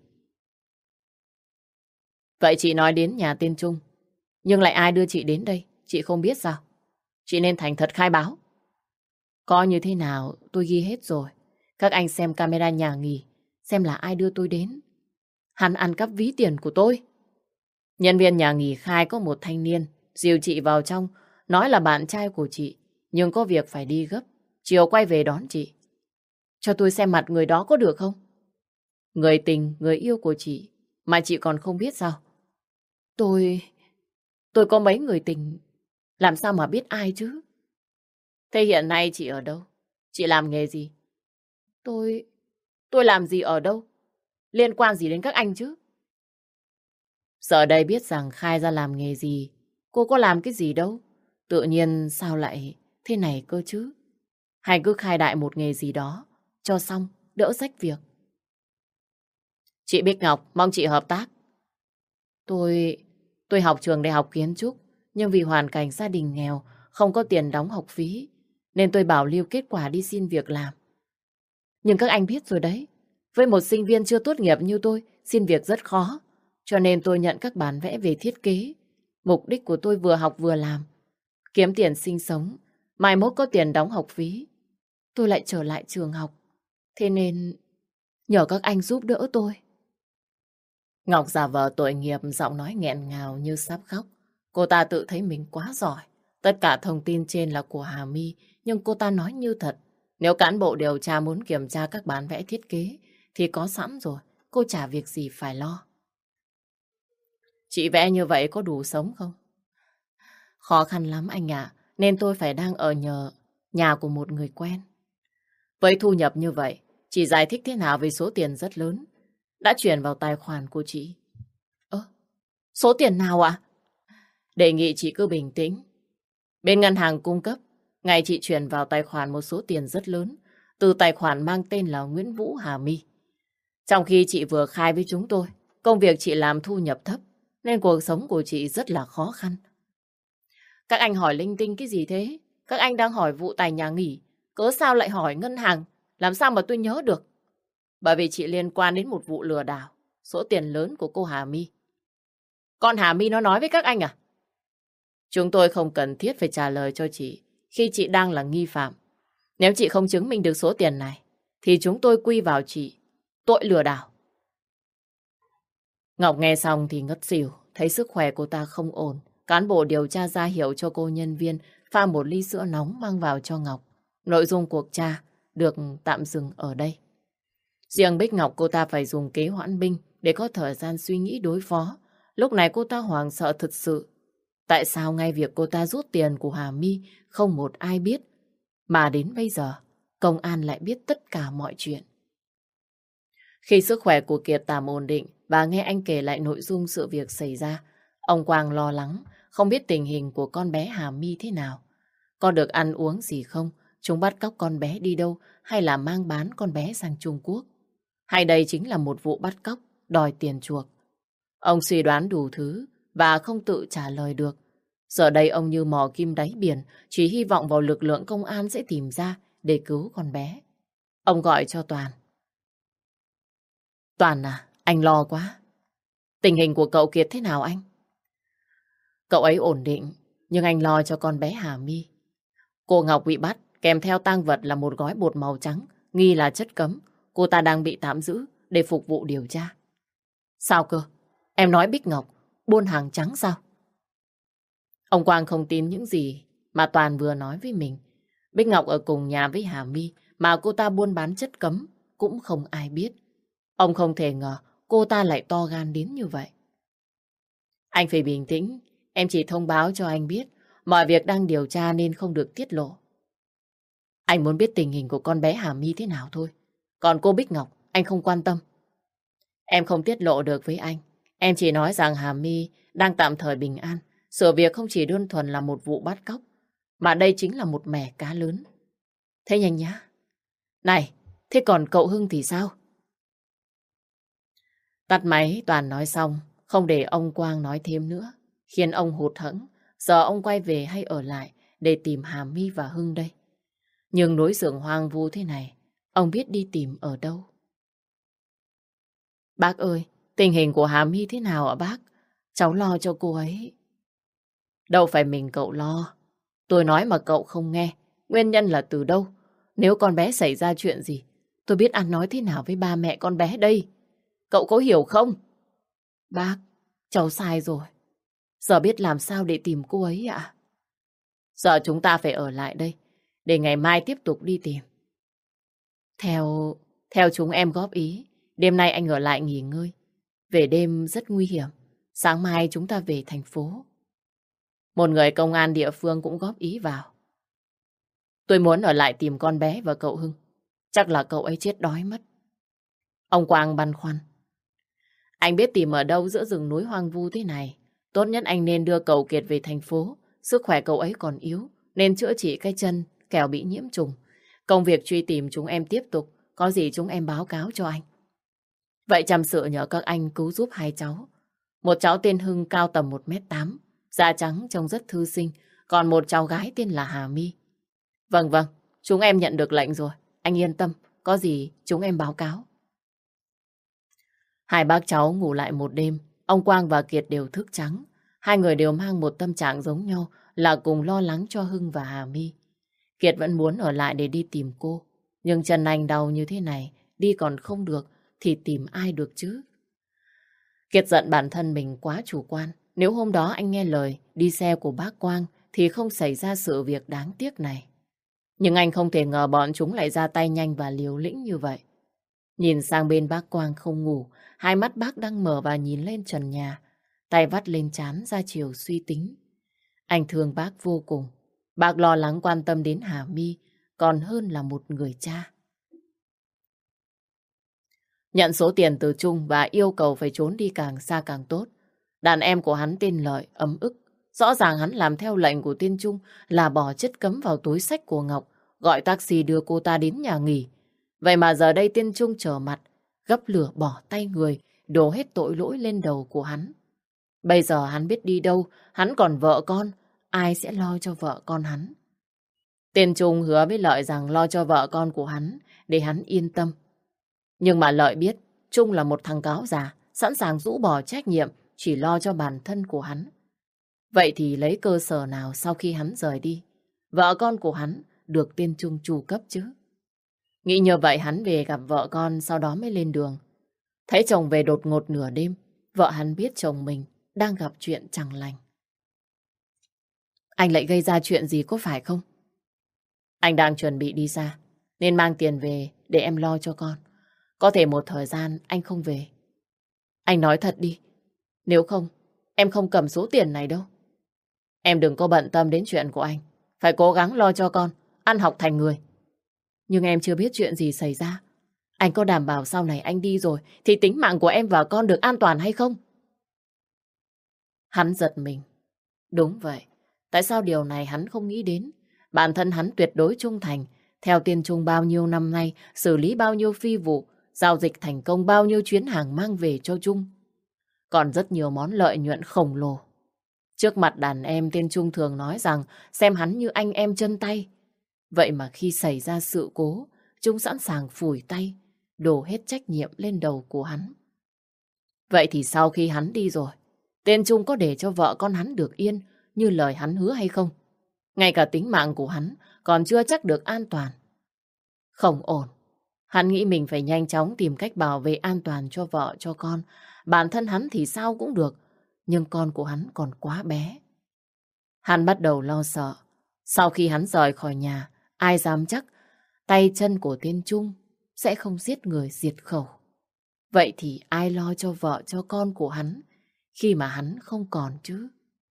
Vậy chị nói đến nhà Tiên Trung, nhưng lại ai đưa chị đến đây? Chị không biết sao? Chị nên thành thật khai báo. Có như thế nào tôi ghi hết rồi. Các anh xem camera nhà nghỉ, xem là ai đưa tôi đến. Hắn ăn cắp ví tiền của tôi. Nhân viên nhà nghỉ khai có một thanh niên dìu chị vào trong, nói là bạn trai của chị, nhưng có việc phải đi gấp, chiều quay về đón chị. Cho tôi xem mặt người đó có được không? Người tình, người yêu của chị mà chị còn không biết sao? Tôi... Tôi có mấy người tình, làm sao mà biết ai chứ? Thế hiện nay chị ở đâu? Chị làm nghề gì? Tôi... Tôi làm gì ở đâu? Liên quan gì đến các anh chứ? Giờ đây biết rằng khai ra làm nghề gì, cô có làm cái gì đâu. Tự nhiên sao lại thế này cơ chứ? Hay cứ khai đại một nghề gì đó, cho xong, đỡ rách việc. Chị Bích Ngọc, mong chị hợp tác. Tôi... Tôi học trường đại học kiến trúc, nhưng vì hoàn cảnh gia đình nghèo, không có tiền đóng học phí, nên tôi bảo lưu kết quả đi xin việc làm. Nhưng các anh biết rồi đấy, với một sinh viên chưa tốt nghiệp như tôi, xin việc rất khó. Cho nên tôi nhận các bản vẽ về thiết kế. Mục đích của tôi vừa học vừa làm, kiếm tiền sinh sống, mai mốt có tiền đóng học phí, tôi lại trở lại trường học. Thế nên nhờ các anh giúp đỡ tôi. Ngọc giả vờ tội nghiệp, giọng nói nghẹn ngào như sắp khóc. Cô ta tự thấy mình quá giỏi. Tất cả thông tin trên là của Hà My, nhưng cô ta nói như thật. Nếu cán bộ điều tra muốn kiểm tra các bản vẽ thiết kế thì có sẵn rồi, cô chả việc gì phải lo. Chị vẽ như vậy có đủ sống không? Khó khăn lắm anh ạ, nên tôi phải đang ở nhờ nhà của một người quen. Với thu nhập như vậy, chị giải thích thế nào về số tiền rất lớn đã chuyển vào tài khoản của chị? Ơ, số tiền nào ạ? Đề nghị chị cứ bình tĩnh. Bên ngân hàng cung cấp, ngày chị chuyển vào tài khoản một số tiền rất lớn, từ tài khoản mang tên là Nguyễn Vũ Hà My. Trong khi chị vừa khai với chúng tôi, công việc chị làm thu nhập thấp, nên cuộc sống của chị rất là khó khăn. Các anh hỏi linh tinh cái gì thế? Các anh đang hỏi vụ tài nhà nghỉ, cớ sao lại hỏi ngân hàng? Làm sao mà tôi nhớ được? Bởi vì chị liên quan đến một vụ lừa đảo, số tiền lớn của cô Hà My. Con Hà My nó nói với các anh à? Chúng tôi không cần thiết phải trả lời cho chị khi chị đang là nghi phạm. Nếu chị không chứng minh được số tiền này, thì chúng tôi quy vào chị tội lừa đảo. Ngọc nghe xong thì ngất xỉu, thấy sức khỏe cô ta không ổn. Cán bộ điều tra ra hiệu cho cô nhân viên pha một ly sữa nóng mang vào cho Ngọc. Nội dung cuộc tra được tạm dừng ở đây. Riêng Bích Ngọc, cô ta phải dùng kế hoãn binh để có thời gian suy nghĩ đối phó. Lúc này cô ta hoảng sợ thật sự. Tại sao ngay việc cô ta rút tiền của Hà My không một ai biết, mà đến bây giờ công an lại biết tất cả mọi chuyện? Khi sức khỏe của Kiệt tạm ổn định, và nghe anh kể lại nội dung sự việc xảy ra. Ông Quang lo lắng, không biết tình hình của con bé Hà My thế nào. Có được ăn uống gì không? Chúng bắt cóc con bé đi đâu? Hay là mang bán con bé sang Trung Quốc? Hay đây chính là một vụ bắt cóc, đòi tiền chuộc? Ông suy đoán đủ thứ và không tự trả lời được. Giờ đây ông như mò kim đáy biển, chỉ hy vọng vào lực lượng công an sẽ tìm ra để cứu con bé. Ông gọi cho Toàn. Toàn à, anh lo quá. Tình hình của cậu Kiệt thế nào anh? Cậu ấy ổn định, nhưng anh lo cho con bé Hà My. Cô Ngọc bị bắt, kèm theo tang vật là một gói bột màu trắng, nghi là chất cấm. Cô ta đang bị tạm giữ để phục vụ điều tra. Sao cơ? Em nói Bích Ngọc buôn hàng trắng sao? Ông Quang không tin những gì mà Toàn vừa nói với mình. Bích Ngọc ở cùng nhà với Hà My mà cô ta buôn bán chất cấm cũng không ai biết. Ông không thể ngờ cô ta lại to gan đến như vậy. Anh phải bình tĩnh, em chỉ thông báo cho anh biết mọi việc đang điều tra nên không được tiết lộ. Anh muốn biết tình hình của con bé Hà My thế nào thôi. Còn cô Bích Ngọc, anh không quan tâm. Em không tiết lộ được với anh. Em chỉ nói rằng Hà My đang tạm thời bình an. Sự việc không chỉ đơn thuần là một vụ bắt cóc, mà đây chính là một mẻ cá lớn. Thế nhanh nhá. Này, thế còn cậu Hưng thì sao? Tắt máy, Toàn nói xong, không để ông Quang nói thêm nữa, khiến ông hụt hẫng. Giờ ông quay về hay ở lại để tìm Hà My và Hưng đây? Nhưng núi rừng hoang vu thế này, ông biết đi tìm ở đâu? Bác ơi, tình hình của Hà My thế nào ạ bác? Cháu lo cho cô ấy. Đâu phải mình cậu lo. Tôi nói mà cậu không nghe. Nguyên nhân là từ đâu? Nếu con bé xảy ra chuyện gì, tôi biết ăn nói thế nào với ba mẹ con bé đây. Cậu có hiểu không? Bác, cháu sai rồi. Giờ biết làm sao để tìm cô ấy ạ? Giờ chúng ta phải ở lại đây, để ngày mai tiếp tục đi tìm. Theo... Theo chúng em góp ý, đêm nay anh ở lại nghỉ ngơi. Về đêm rất nguy hiểm. Sáng mai chúng ta về thành phố. Một người công an địa phương cũng góp ý vào. Tôi muốn ở lại tìm con bé và cậu Hưng. Chắc là cậu ấy chết đói mất. Ông Quang băn khoăn. Anh biết tìm ở đâu giữa rừng núi hoang vu thế này. Tốt nhất anh nên đưa cậu Kiệt về thành phố. Sức khỏe cậu ấy còn yếu, nên chữa trị cái chân kẻo bị nhiễm trùng. Công việc truy tìm chúng em tiếp tục. Có gì chúng em báo cáo cho anh. Vậy chăm sự nhờ các anh cứu giúp hai cháu. Một cháu tên Hưng cao tầm một mét tám, da trắng trông rất thư sinh. Còn một cháu gái tên là Hà My. Vâng vâng, chúng em nhận được lệnh rồi. Anh yên tâm, có gì chúng em báo cáo. Hai bác cháu ngủ lại một đêm. Ông Quang và Kiệt đều thức trắng. Hai người đều mang một tâm trạng giống nhau, là cùng lo lắng cho Hưng và Hà My. Kiệt vẫn muốn ở lại để đi tìm cô. Nhưng chân anh đau như thế này, đi còn không được, thì tìm ai được chứ? Kiệt giận bản thân mình quá chủ quan. Nếu hôm đó anh nghe lời đi xe của bác Quang thì không xảy ra sự việc đáng tiếc này. Nhưng anh không thể ngờ bọn chúng lại ra tay nhanh và liều lĩnh như vậy. Nhìn sang bên bác Quang không ngủ, hai mắt bác đang mở và nhìn lên trần nhà, tay vắt lên trán ra chiều suy tính. Anh thương bác vô cùng. Bác lo lắng quan tâm đến Hà My còn hơn là một người cha. Nhận số tiền từ Trung và yêu cầu phải trốn đi càng xa càng tốt. Đàn em của hắn tên Lợi ấm ức. Rõ ràng hắn làm theo lệnh của tên Trung là bỏ chất cấm vào túi xách của Ngọc, gọi taxi đưa cô ta đến nhà nghỉ. Vậy mà giờ đây tên Trung trở mặt, gấp lửa bỏ tay người, đổ hết tội lỗi lên đầu của hắn. Bây giờ hắn biết đi đâu, hắn còn vợ con, ai sẽ lo cho vợ con hắn? Tên Trung hứa với Lợi rằng lo cho vợ con của hắn để hắn yên tâm. Nhưng mà Lợi biết Trung là một thằng cáo già, sẵn sàng rũ bỏ trách nhiệm chỉ lo cho bản thân của hắn. Vậy thì lấy cơ sở nào sau khi hắn rời đi, vợ con của hắn được tên Trung tru cấp chứ? Nghĩ như vậy hắn về gặp vợ con, sau đó mới lên đường. Thấy chồng về đột ngột nửa đêm, vợ hắn biết chồng mình đang gặp chuyện chẳng lành. Anh lại gây ra chuyện gì có phải không? Anh đang chuẩn bị đi xa, nên mang tiền về để em lo cho con. Có thể một thời gian anh không về. Anh nói thật đi, nếu không, em không cầm số tiền này đâu. Em đừng có bận tâm đến chuyện của anh. Phải cố gắng lo cho con, ăn học thành người. Nhưng em chưa biết chuyện gì xảy ra. Anh có đảm bảo sau này anh đi rồi thì tính mạng của em và con được an toàn hay không? Hắn giật mình. Đúng vậy. Tại sao điều này hắn không nghĩ đến? Bản thân hắn tuyệt đối trung thành. Theo Tiên Trung bao nhiêu năm nay, xử lý bao nhiêu phi vụ, giao dịch thành công bao nhiêu chuyến hàng mang về cho Trung. Còn rất nhiều món lợi nhuận khổng lồ. Trước mặt đàn em, Tiên Trung thường nói rằng xem hắn như anh em chân tay. Vậy mà khi xảy ra sự cố, Trung sẵn sàng phủi tay, đổ hết trách nhiệm lên đầu của hắn. Vậy thì sau khi hắn đi rồi, Tiên Trung có để cho vợ con hắn được yên như lời hắn hứa hay không? Ngay cả tính mạng của hắn còn chưa chắc được an toàn. Không ổn. Hắn nghĩ mình phải nhanh chóng tìm cách bảo vệ an toàn cho vợ, cho con. Bản thân hắn thì sao cũng được, nhưng con của hắn còn quá bé. Hắn bắt đầu lo sợ. Sau khi hắn rời khỏi nhà, ai dám chắc tay chân của Tiên Trung sẽ không giết người diệt khẩu. Vậy thì ai lo cho vợ, cho con của hắn khi mà hắn không còn chứ?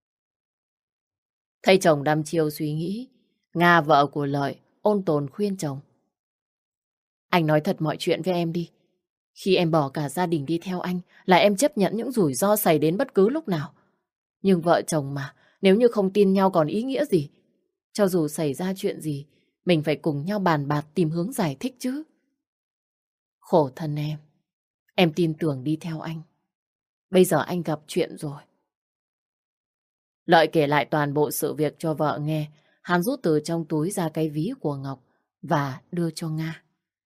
Thấy chồng đăm chiêu suy nghĩ, Nga vợ của Lợi ôn tồn khuyên chồng. Anh nói thật mọi chuyện với em đi. Khi em bỏ cả gia đình đi theo anh là em chấp nhận những rủi ro xảy đến bất cứ lúc nào. Nhưng vợ chồng mà, nếu như không tin nhau còn ý nghĩa gì? Cho dù xảy ra chuyện gì, mình phải cùng nhau bàn bạc tìm hướng giải thích chứ. Khổ thân em. Em tin tưởng đi theo anh. Bây giờ anh gặp chuyện rồi. Lợi kể lại toàn bộ sự việc cho vợ nghe. Hắn rút từ trong túi ra cái ví của Ngọc và đưa cho Nga.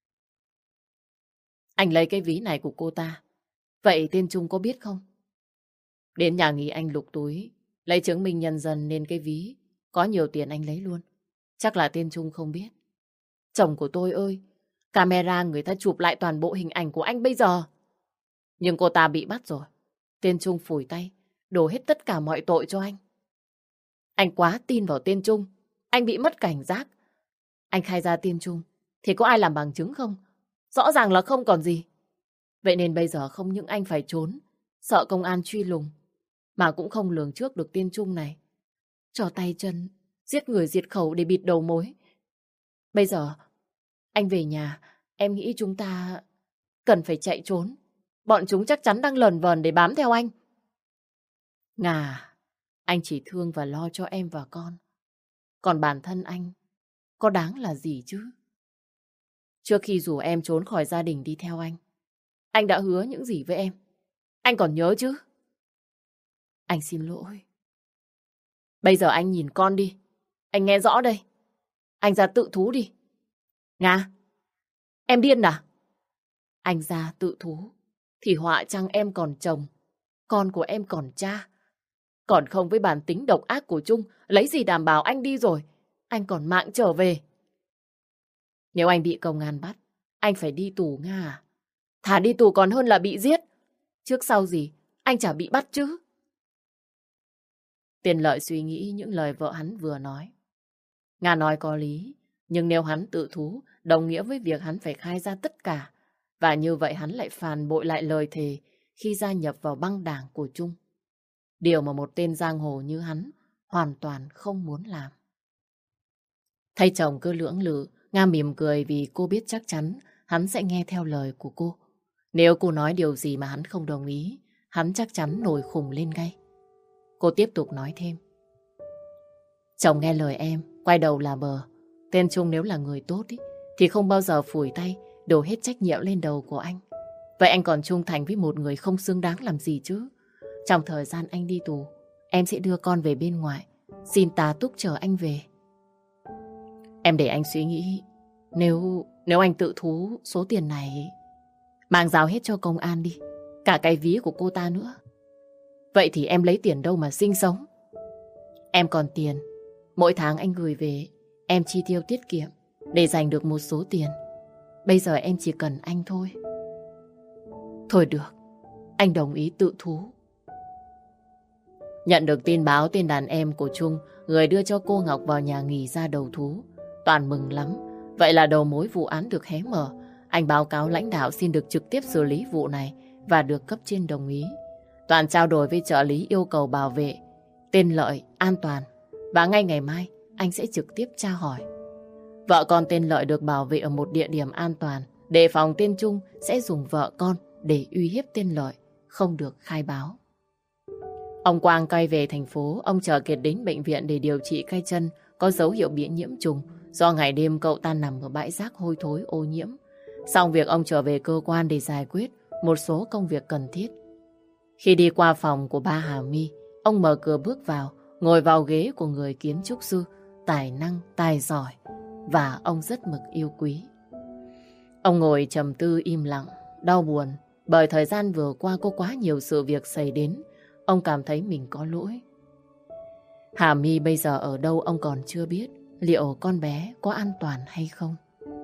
Anh lấy cái ví này của cô ta. Vậy Tiên Trung có biết không? Đến nhà nghỉ anh lục túi, lấy chứng minh nhân dân nên cái ví có nhiều tiền anh lấy luôn. Chắc là Tiên Trung không biết. Chồng của tôi ơi, camera người ta chụp lại toàn bộ hình ảnh của anh bây giờ. Nhưng cô ta bị bắt rồi. Tiên Trung phủi tay, đổ hết tất cả mọi tội cho anh. Anh quá tin vào Tiên Trung, anh bị mất cảnh giác. Anh khai ra Tiên Trung thì có ai làm bằng chứng không? Rõ ràng là không còn gì. Vậy nên bây giờ không những anh phải trốn, sợ công an truy lùng, mà cũng không lường trước được Tiên Trung này cho tay chân, giết người diệt khẩu để bịt đầu mối. Bây giờ, anh về nhà, em nghĩ chúng ta cần phải chạy trốn. Bọn chúng chắc chắn đang lờn vờn để bám theo anh. Ngà, anh chỉ thương và lo cho em và con. Còn bản thân anh, có đáng là gì chứ? Trước khi rủ em trốn khỏi gia đình đi theo anh, anh đã hứa những gì với em? Anh còn nhớ chứ? Anh xin lỗi. Bây giờ anh nhìn con đi. Anh nghe rõ đây. Anh ra tự thú đi. Nga, em điên à? Anh ra tự thú thì họa chăng em còn chồng, con của em còn cha. Còn không với bản tính độc ác của Trung, lấy gì đảm bảo anh đi rồi anh còn mạng trở về. Nếu anh bị công an bắt, anh phải đi tù Nga à? Thà đi tù còn hơn là bị giết. Trước sau gì anh chả bị bắt chứ. Tiền Lợi suy nghĩ những lời vợ hắn vừa nói. Nga nói có lý, nhưng nếu hắn tự thú, đồng nghĩa với việc hắn phải khai ra tất cả. Và như vậy hắn lại phản bội lại lời thề khi gia nhập vào băng đảng của Trung. Điều mà một tên giang hồ như hắn hoàn toàn không muốn làm. Thấy chồng cứ lưỡng lự, Nga mỉm cười vì cô biết chắc chắn hắn sẽ nghe theo lời của cô. Nếu cô nói điều gì mà hắn không đồng ý, hắn chắc chắn nổi khùng lên ngay. Cô tiếp tục nói thêm. Chồng nghe lời em, quay đầu là bờ. Tên Trung nếu là người tốt ý, thì không bao giờ phủi tay, đổ hết trách nhiệm lên đầu của anh. Vậy anh còn trung thành với một người không xứng đáng làm gì chứ? Trong thời gian anh đi tù, em sẽ đưa con về bên ngoài, xin tá túc chờ anh về. Em để anh suy nghĩ. Nếu nếu anh tự thú số tiền này, mang giao hết cho công an đi, cả cái ví của cô ta nữa. Vậy thì em lấy tiền đâu mà sinh sống? Em còn tiền, mỗi tháng anh gửi về, em chi tiêu tiết kiệm để dành được một số tiền. Bây giờ em chỉ cần anh thôi. Thôi được, anh đồng ý tự thú. Nhận được tin báo tên đàn em của Trung, người đưa cho cô Ngọc vào nhà nghỉ ra đầu thú. Toàn mừng lắm. Vậy là đầu mối vụ án được hé mở. Anh báo cáo lãnh đạo xin được trực tiếp xử lý vụ này và được cấp trên đồng ý. Toàn trao đổi với trợ lý yêu cầu bảo vệ tên Lợi an toàn. Và ngay ngày mai anh sẽ trực tiếp tra hỏi. Vợ con tên Lợi được bảo vệ ở một địa điểm an toàn đề phòng tên Trung sẽ dùng vợ con để uy hiếp tên Lợi, không được khai báo. Ông Quang quay về thành phố, ông chở Kiệt đến bệnh viện để điều trị tay chân có dấu hiệu bị nhiễm trùng do ngày đêm cậu ta nằm ở bãi rác hôi thối ô nhiễm. Xong việc ông trở về cơ quan để giải quyết một số công việc cần thiết. Khi đi qua phòng của ba Hà My, ông mở cửa bước vào, ngồi vào ghế của người kiến trúc sư, tài năng, tài giỏi và ông rất mực yêu quý. Ông ngồi trầm tư im lặng, đau buồn bởi thời gian vừa qua có quá nhiều sự việc xảy đến. Ông cảm thấy mình có lỗi. Hà My bây giờ ở đâu ông còn chưa biết. Liệu con bé có an toàn hay không?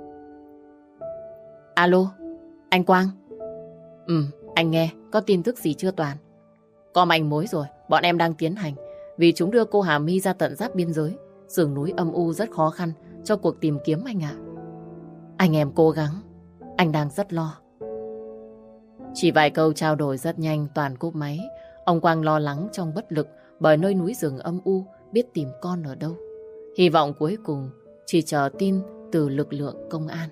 Alo, anh Quang. Ừ, anh nghe, có tin tức gì chưa Toàn? Có manh mối rồi, bọn em đang tiến hành. Vì chúng đưa cô Hà My ra tận giáp biên giới. Sườn núi âm u rất khó khăn cho cuộc tìm kiếm anh ạ. Anh em cố gắng, anh đang rất lo. Chỉ vài câu trao đổi rất nhanh, Toàn cúp máy. Ông Quang lo lắng trong bất lực bởi nơi núi rừng âm u biết tìm con ở đâu. Hy vọng cuối cùng chỉ chờ tin từ lực lượng công an.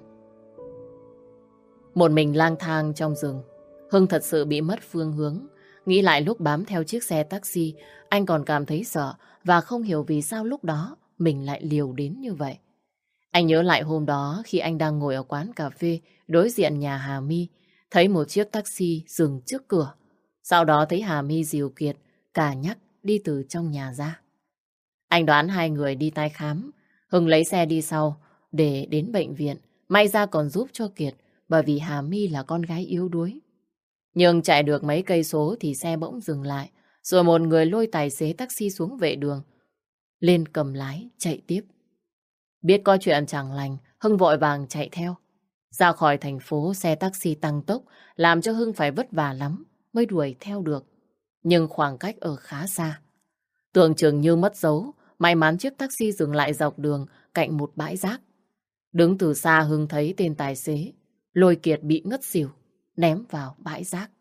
Một mình lang thang trong rừng, Hưng thật sự bị mất phương hướng. Nghĩ lại lúc bám theo chiếc xe taxi, anh còn cảm thấy sợ và không hiểu vì sao lúc đó mình lại liều đến như vậy. Anh nhớ lại hôm đó khi anh đang ngồi ở quán cà phê đối diện nhà Hà My, thấy một chiếc taxi dừng trước cửa. Sau đó thấy Hà My dìu Kiệt, cà nhắc đi từ trong nhà ra. Anh đoán hai người đi tái khám. Hưng lấy xe đi sau để đến bệnh viện. May ra còn giúp cho Kiệt bởi vì Hà My là con gái yếu đuối. Nhưng chạy được mấy cây số thì xe bỗng dừng lại. Rồi một người lôi tài xế taxi xuống vệ đường, lên cầm lái chạy tiếp. Biết có chuyện chẳng lành, Hưng vội vàng chạy theo. Ra khỏi thành phố, xe taxi tăng tốc làm cho Hưng phải vất vả lắm mới đuổi theo được. Nhưng khoảng cách ở khá xa. Tưởng chừng như mất dấu, may mắn chiếc taxi dừng lại dọc đường cạnh một bãi rác. Đứng từ xa Hưng thấy tên tài xế lôi Kiệt bị ngất xỉu, ném vào bãi rác.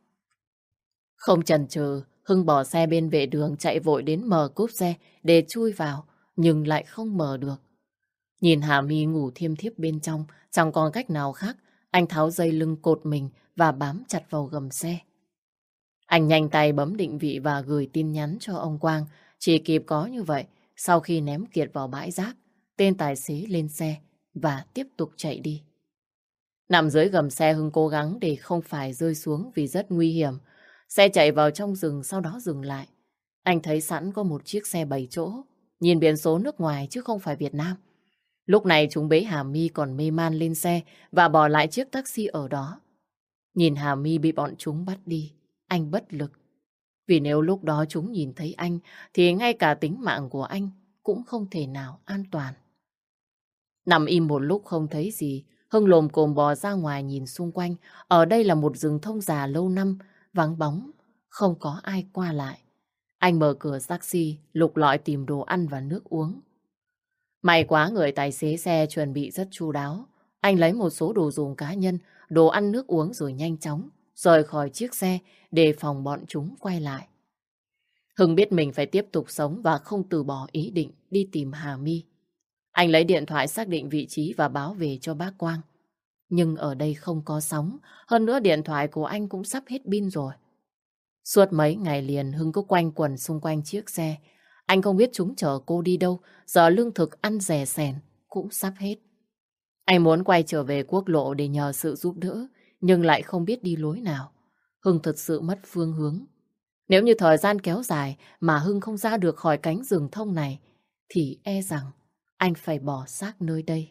Không chần chừ, Hưng bỏ xe bên vệ đường chạy vội đến mở cốp xe để chui vào, nhưng lại không mở được. Nhìn Hà My ngủ thiêm thiếp bên trong, chẳng còn cách nào khác, anh tháo dây lưng cột mình và bám chặt vào gầm xe. Anh nhanh tay bấm định vị và gửi tin nhắn cho ông Quang. Chỉ kịp có như vậy, sau khi ném Kiệt vào bãi rác, tên tài xế lên xe và tiếp tục chạy đi. Nằm dưới gầm xe, Hưng cố gắng để không phải rơi xuống vì rất nguy hiểm. Xe chạy vào trong rừng, sau đó dừng lại. Anh thấy sẵn có một chiếc xe bảy chỗ, nhìn biển số nước ngoài chứ không phải Việt Nam. Lúc này chúng bế Hà My còn mê man lên xe và bỏ lại chiếc taxi ở đó. Nhìn Hà My bị bọn chúng bắt đi, anh bất lực. Vì nếu lúc đó chúng nhìn thấy anh thì ngay cả tính mạng của anh cũng không thể nào an toàn. Nằm im một lúc không thấy gì, Hưng lồm cồm bò ra ngoài nhìn xung quanh. Ở đây là một rừng thông già lâu năm, vắng bóng, không có ai qua lại. Anh mở cửa taxi, lục lọi tìm đồ ăn và nước uống. May quá người tài xế xe chuẩn bị rất chu đáo. Anh lấy một số đồ dùng cá nhân, đồ ăn nước uống rồi nhanh chóng rời khỏi chiếc xe để phòng bọn chúng quay lại. Hưng biết mình phải tiếp tục sống và không từ bỏ ý định đi tìm Hà My. Anh lấy điện thoại xác định vị trí và báo về cho bác Quang. Nhưng ở đây không có sóng, hơn nữa điện thoại của anh cũng sắp hết pin rồi. Suốt mấy ngày liền Hưng cứ quanh quẩn xung quanh chiếc xe. Anh không biết chúng chở cô đi đâu, giờ lương thực ăn rẻ sẻn cũng sắp hết. Anh muốn quay trở về quốc lộ để nhờ sự giúp đỡ, nhưng lại không biết đi lối nào. Hưng thật sự mất phương hướng. Nếu như thời gian kéo dài mà Hưng không ra được khỏi cánh rừng thông này, thì e rằng anh phải bỏ xác nơi đây.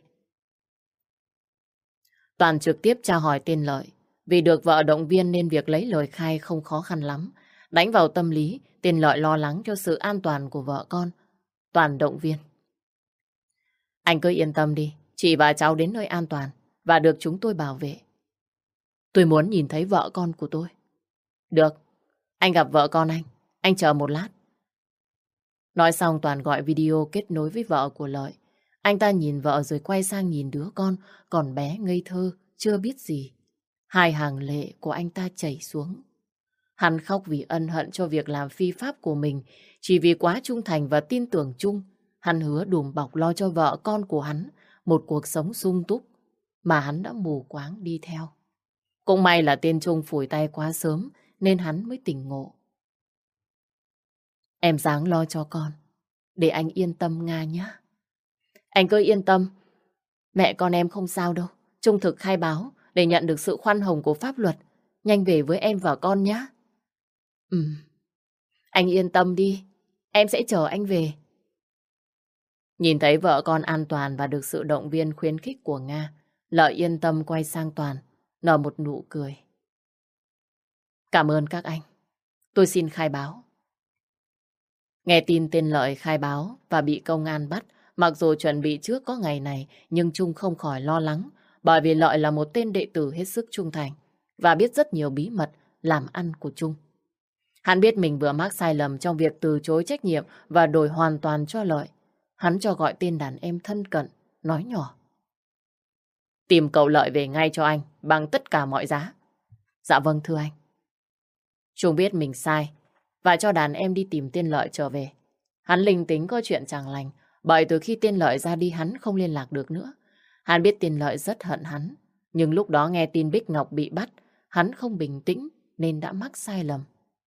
Toàn trực tiếp tra hỏi tên Lợi. Vì được vợ động viên nên việc lấy lời khai không khó khăn lắm. Đánh vào tâm lý, tên Lợi lo lắng cho sự an toàn của vợ con. Toàn động viên. Anh cứ yên tâm đi, chị và cháu đến nơi an toàn và được chúng tôi bảo vệ. Tôi muốn nhìn thấy vợ con của tôi. Được, anh gặp vợ con anh, anh chờ một lát. Nói xong Toàn gọi video kết nối với vợ của Lợi. Anh ta nhìn vợ rồi quay sang nhìn đứa con còn bé ngây thơ, chưa biết gì. Hai hàng lệ của anh ta chảy xuống. Hắn khóc vì ân hận cho việc làm phi pháp của mình. Chỉ vì quá trung thành và tin tưởng chung, hắn hứa đùm bọc lo cho vợ con của hắn một cuộc sống sung túc. mà hắn đã mù quáng đi theo. Cũng may là tên Trung phủi tay quá sớm nên hắn mới tỉnh ngộ. Em ráng lo cho con, để anh yên tâm Nga nhé. Anh cứ yên tâm, mẹ con em không sao đâu. Trung thực khai báo để nhận được sự khoan hồng của pháp luật. Nhanh về với em và con nhé. Ừ, anh yên tâm đi, em sẽ chờ anh về. Nhìn thấy vợ con an toàn và được sự động viên khuyến khích của Nga, Lợi yên tâm quay sang Toàn, nở một nụ cười. Cảm ơn các anh, tôi xin khai báo. Nghe tin tên Lợi khai báo và bị công an bắt, mặc dù chuẩn bị trước có ngày này, nhưng Trung không khỏi lo lắng, bởi vì Lợi là một tên đệ tử hết sức trung thành và biết rất nhiều bí mật làm ăn của Trung. Hắn biết mình vừa mắc sai lầm trong việc từ chối trách nhiệm và đổi hoàn toàn cho Lợi. Hắn cho gọi tên đàn em thân cận, nói nhỏ. Tìm cậu Lợi về ngay cho anh, bằng tất cả mọi giá. Dạ vâng thưa anh. Trung biết mình sai và cho đàn em đi tìm tên Lợi trở về. Hắn linh tính có chuyện chẳng lành, bởi từ khi tên Lợi ra đi hắn không liên lạc được nữa. Hắn biết tên Lợi rất hận hắn, nhưng lúc đó nghe tin Bích Ngọc bị bắt, hắn không bình tĩnh nên đã mắc sai lầm.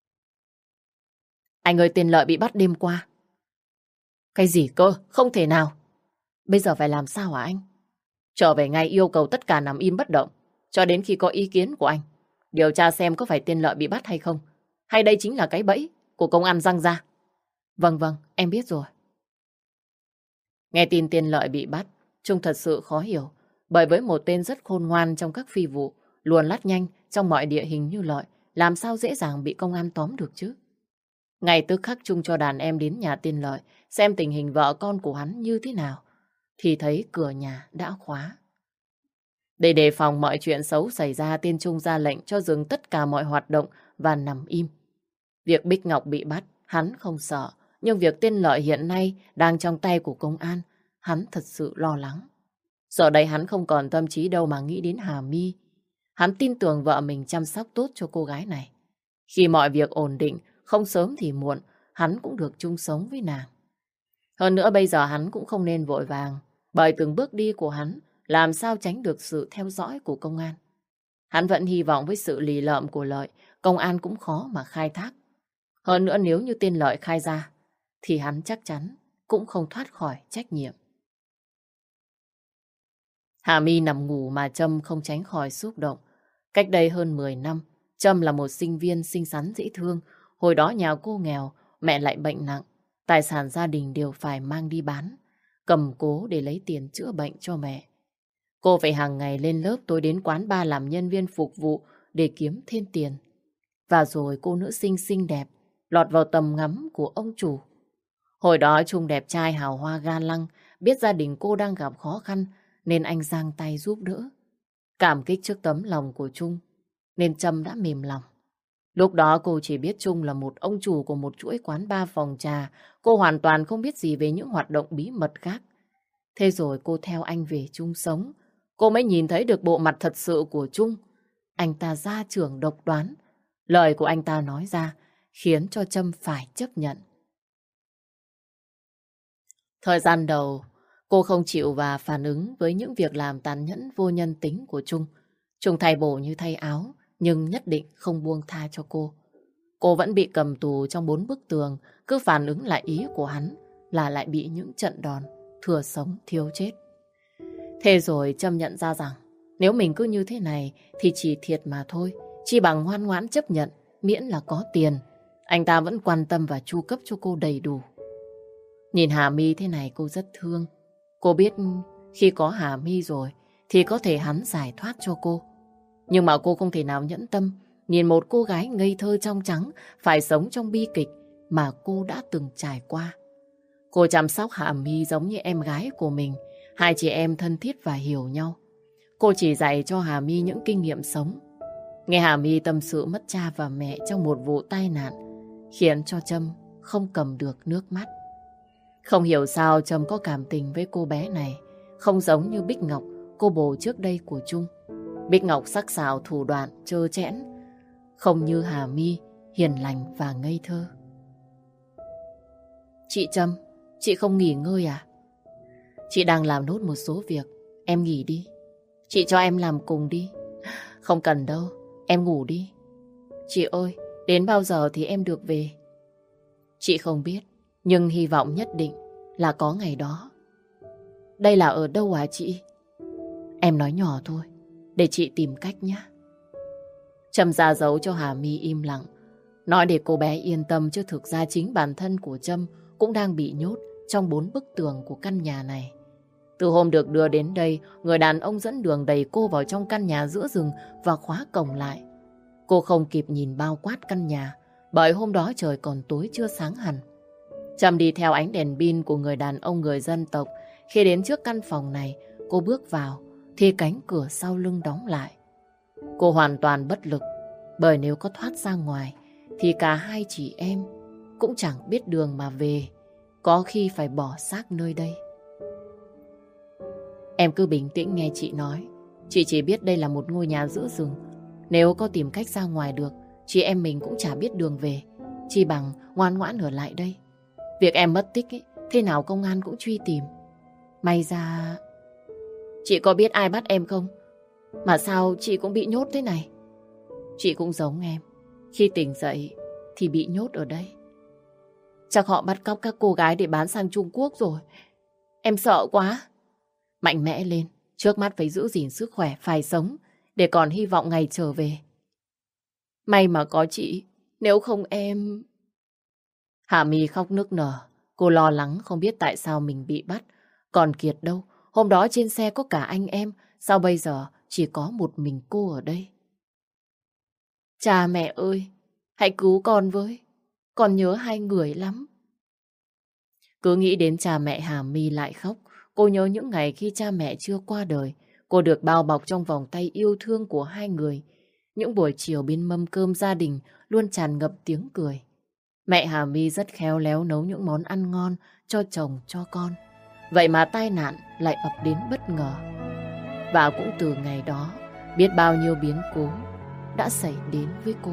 Anh ơi, tên Lợi bị bắt đêm qua. Cái gì cơ? Không thể nào. Bây giờ phải làm sao hả anh? Trở về ngay yêu cầu tất cả nằm im bất động, cho đến khi có ý kiến của anh. Điều tra xem có phải tên Lợi bị bắt hay không. Hay đây chính là cái bẫy của công an răng ra. Vâng vâng, em biết rồi. Nghe tin tên Lợi bị bắt, Trung thật sự khó hiểu. Bởi với một tên rất khôn ngoan trong các phi vụ, luồn lách nhanh trong mọi địa hình như Lợi, làm sao dễ dàng bị công an tóm được chứ? Ngay tức khắc Trung cho đàn em đến nhà tên Lợi, xem tình hình vợ con của hắn như thế nào, thì thấy cửa nhà đã khóa. Để đề phòng mọi chuyện xấu xảy ra, tên Trung ra lệnh cho dừng tất cả mọi hoạt động và nằm im. Việc Bích Ngọc bị bắt, hắn không sợ, nhưng việc tên Lợi hiện nay đang trong tay của công an, hắn thật sự lo lắng. Giờ đây hắn không còn tâm trí đâu mà nghĩ đến Hà My. Hắn tin tưởng vợ mình chăm sóc tốt cho cô gái này. Khi mọi việc ổn định, không sớm thì muộn, hắn cũng được chung sống với nàng. Hơn nữa bây giờ hắn cũng không nên vội vàng, bởi từng bước đi của hắn làm sao tránh được sự theo dõi của công an. Hắn vẫn hy vọng với sự lì lợm của Lợi, công an cũng khó mà khai thác. Hơn nữa nếu như tên Lợi khai ra, thì hắn chắc chắn cũng không thoát khỏi trách nhiệm. Hà My nằm ngủ mà Trâm không tránh khỏi xúc động. Cách đây hơn mười năm, Trâm là một sinh viên xinh xắn dễ thương. Hồi đó nhà cô nghèo, mẹ lại bệnh nặng. Tài sản gia đình đều phải mang đi bán, cầm cố để lấy tiền chữa bệnh cho mẹ. Cô phải hàng ngày lên lớp, tối đến quán bar làm nhân viên phục vụ để kiếm thêm tiền. Và rồi cô nữ sinh xinh đẹp lọt vào tầm ngắm của ông chủ. Hồi đó Trung đẹp trai hào hoa ga lăng, biết gia đình cô đang gặp khó khăn nên anh giang tay giúp đỡ. Cảm kích trước tấm lòng của Trung nên Trâm đã mềm lòng. Lúc đó cô chỉ biết Trung là một ông chủ của một chuỗi quán bar phòng trà. Cô hoàn toàn không biết gì về những hoạt động bí mật khác. Thế rồi cô theo anh về chung sống. Cô mới nhìn thấy được bộ mặt thật sự của Trung. Anh ta gia trưởng độc đoán. Lời của anh ta nói ra khiến cho Trâm phải chấp nhận. Thời gian đầu, cô không chịu và phản ứng với những việc làm tàn nhẫn vô nhân tính của Trung. Trung thay bổ như thay áo, nhưng nhất định không buông tha cho cô. Cô vẫn bị cầm tù trong bốn bức tường, cứ phản ứng lại ý của hắn là lại bị những trận đòn, thừa sống thiếu chết. Thế rồi Trâm nhận ra rằng nếu mình cứ như thế này thì chỉ thiệt mà thôi, chỉ bằng ngoan ngoãn chấp nhận, miễn là có tiền. Anh ta vẫn quan tâm và chu cấp cho cô đầy đủ. Nhìn Hà My thế này cô rất thương. Cô biết khi có Hà My rồi thì có thể hắn giải thoát cho cô. Nhưng mà cô không thể nào nhẫn tâm nhìn một cô gái ngây thơ trong trắng phải sống trong bi kịch mà cô đã từng trải qua. Cô chăm sóc Hà My giống như em gái của mình. Hai chị em thân thiết và hiểu nhau. Cô chỉ dạy cho Hà My những kinh nghiệm sống. Nghe Hà My tâm sự mất cha và mẹ trong một vụ tai nạn khiến cho Trâm không cầm được nước mắt. Không hiểu sao Trâm có cảm tình với cô bé này, không giống như Bích Ngọc, cô bồ trước đây của Trung. Bích Ngọc sắc sảo thủ đoạn, trơ trẽn, không như Hà My, hiền lành và ngây thơ. Chị Trâm, chị không nghỉ ngơi à? Chị đang làm nốt một số việc, em nghỉ đi. Chị cho em làm cùng đi. Không cần đâu, em ngủ đi. Chị ơi, đến bao giờ thì em được về? Chị không biết, nhưng hy vọng nhất định là có ngày đó. Đây là ở đâu hả chị? Em nói nhỏ thôi, để chị tìm cách nhé. Trâm ra dấu cho Hà My im lặng. Nói để cô bé yên tâm, chứ thực ra chính bản thân của Trâm cũng đang bị nhốt trong bốn bức tường của căn nhà này. Từ hôm được đưa đến đây, người đàn ông dẫn đường đẩy cô vào trong căn nhà giữa rừng và khóa cổng lại. Cô không kịp nhìn bao quát căn nhà, bởi hôm đó trời còn tối chưa sáng hẳn. Trâm đi theo ánh đèn pin của người đàn ông người dân tộc. Khi đến trước căn phòng này, cô bước vào thì cánh cửa sau lưng đóng lại. Cô hoàn toàn bất lực, bởi nếu có thoát ra ngoài thì cả hai chị em cũng chẳng biết đường mà về, có khi phải bỏ xác nơi đây. Em cứ bình tĩnh nghe chị nói. Chị chỉ biết đây là một ngôi nhà giữa rừng. Nếu có tìm cách ra ngoài được, chị em mình cũng chả biết đường về. Chi bằng ngoan ngoãn ở lại đây. Việc em mất tích ấy, thế nào công an cũng truy tìm. May ra... Chị có biết ai bắt em không? Mà sao chị cũng bị nhốt thế này? Chị cũng giống em. Khi tỉnh dậy thì bị nhốt ở đây. Chắc họ bắt cóc các cô gái để bán sang Trung Quốc rồi. Em sợ quá. Mạnh mẽ lên. Trước mắt phải giữ gìn sức khỏe, phải sống, để còn hy vọng ngày trở về. May mà có chị. Nếu không em... Hà My khóc nức nở. Cô lo lắng không biết tại sao mình bị bắt. Còn Kiệt đâu? Hôm đó trên xe có cả anh em. Sao bây giờ chỉ có một mình cô ở đây? Cha mẹ ơi, hãy cứu con với. Con nhớ hai người lắm. Cứ nghĩ đến cha mẹ, Hà My lại khóc. Cô nhớ những ngày khi cha mẹ chưa qua đời. Cô được bao bọc trong vòng tay yêu thương của hai người. Những buổi chiều bên mâm cơm gia đình luôn tràn ngập tiếng cười. Mẹ Hà My rất khéo léo nấu những món ăn ngon cho chồng, cho con. Vậy mà tai nạn lại ập đến bất ngờ. Và cũng từ ngày đó, biết bao nhiêu biến cố đã xảy đến với cô.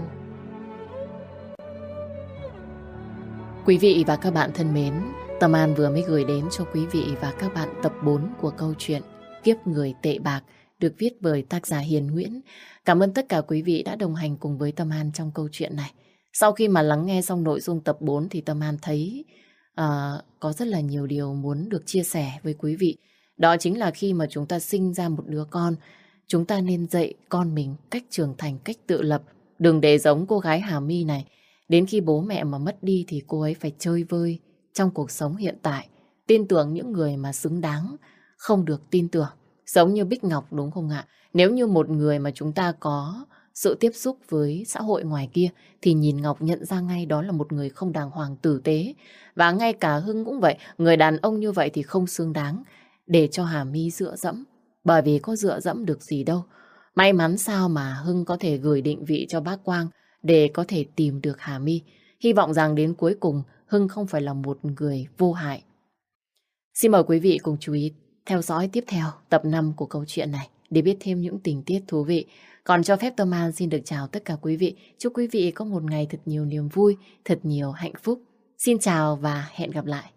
Quý vị và các bạn thân mến, Tâm An vừa mới gửi đến cho quý vị và các bạn tập bốn của câu chuyện Kiếp Người Tệ Bạc, được viết bởi tác giả Hiền Nguyễn. Cảm ơn tất cả quý vị đã đồng hành cùng với Tâm An trong câu chuyện này. Sau khi mà lắng nghe xong nội dung tập bốn thì Tâm An thấy uh, có rất là nhiều điều muốn được chia sẻ với quý vị. Đó chính là khi mà chúng ta sinh ra một đứa con, chúng ta nên dạy con mình cách trưởng thành, cách tự lập. Đừng để giống cô gái Hà My này. Đến khi bố mẹ mà mất đi thì cô ấy phải chơi vơi trong cuộc sống hiện tại. Tin tưởng những người mà xứng đáng, không được tin tưởng. Giống như Bích Ngọc đúng không ạ? Nếu như một người mà chúng ta có sự tiếp xúc với xã hội ngoài kia thì nhìn Ngọc nhận ra ngay đó là một người không đàng hoàng, tử tế. Và ngay cả Hưng cũng vậy. Người đàn ông như vậy thì không xứng đáng để cho Hà My dựa dẫm. Bởi vì có dựa dẫm được gì đâu. May mắn sao mà Hưng có thể gửi định vị cho bác Quang để có thể tìm được Hà My. Hy vọng rằng đến cuối cùng Hưng không phải là một người vô hại. Xin mời quý vị cùng chú ý theo dõi tiếp theo tập năm của câu chuyện này để biết thêm những tình tiết thú vị. Còn cho phép Tâm An xin được chào tất cả quý vị. Chúc quý vị có một ngày thật nhiều niềm vui, thật nhiều hạnh phúc. Xin chào và hẹn gặp lại.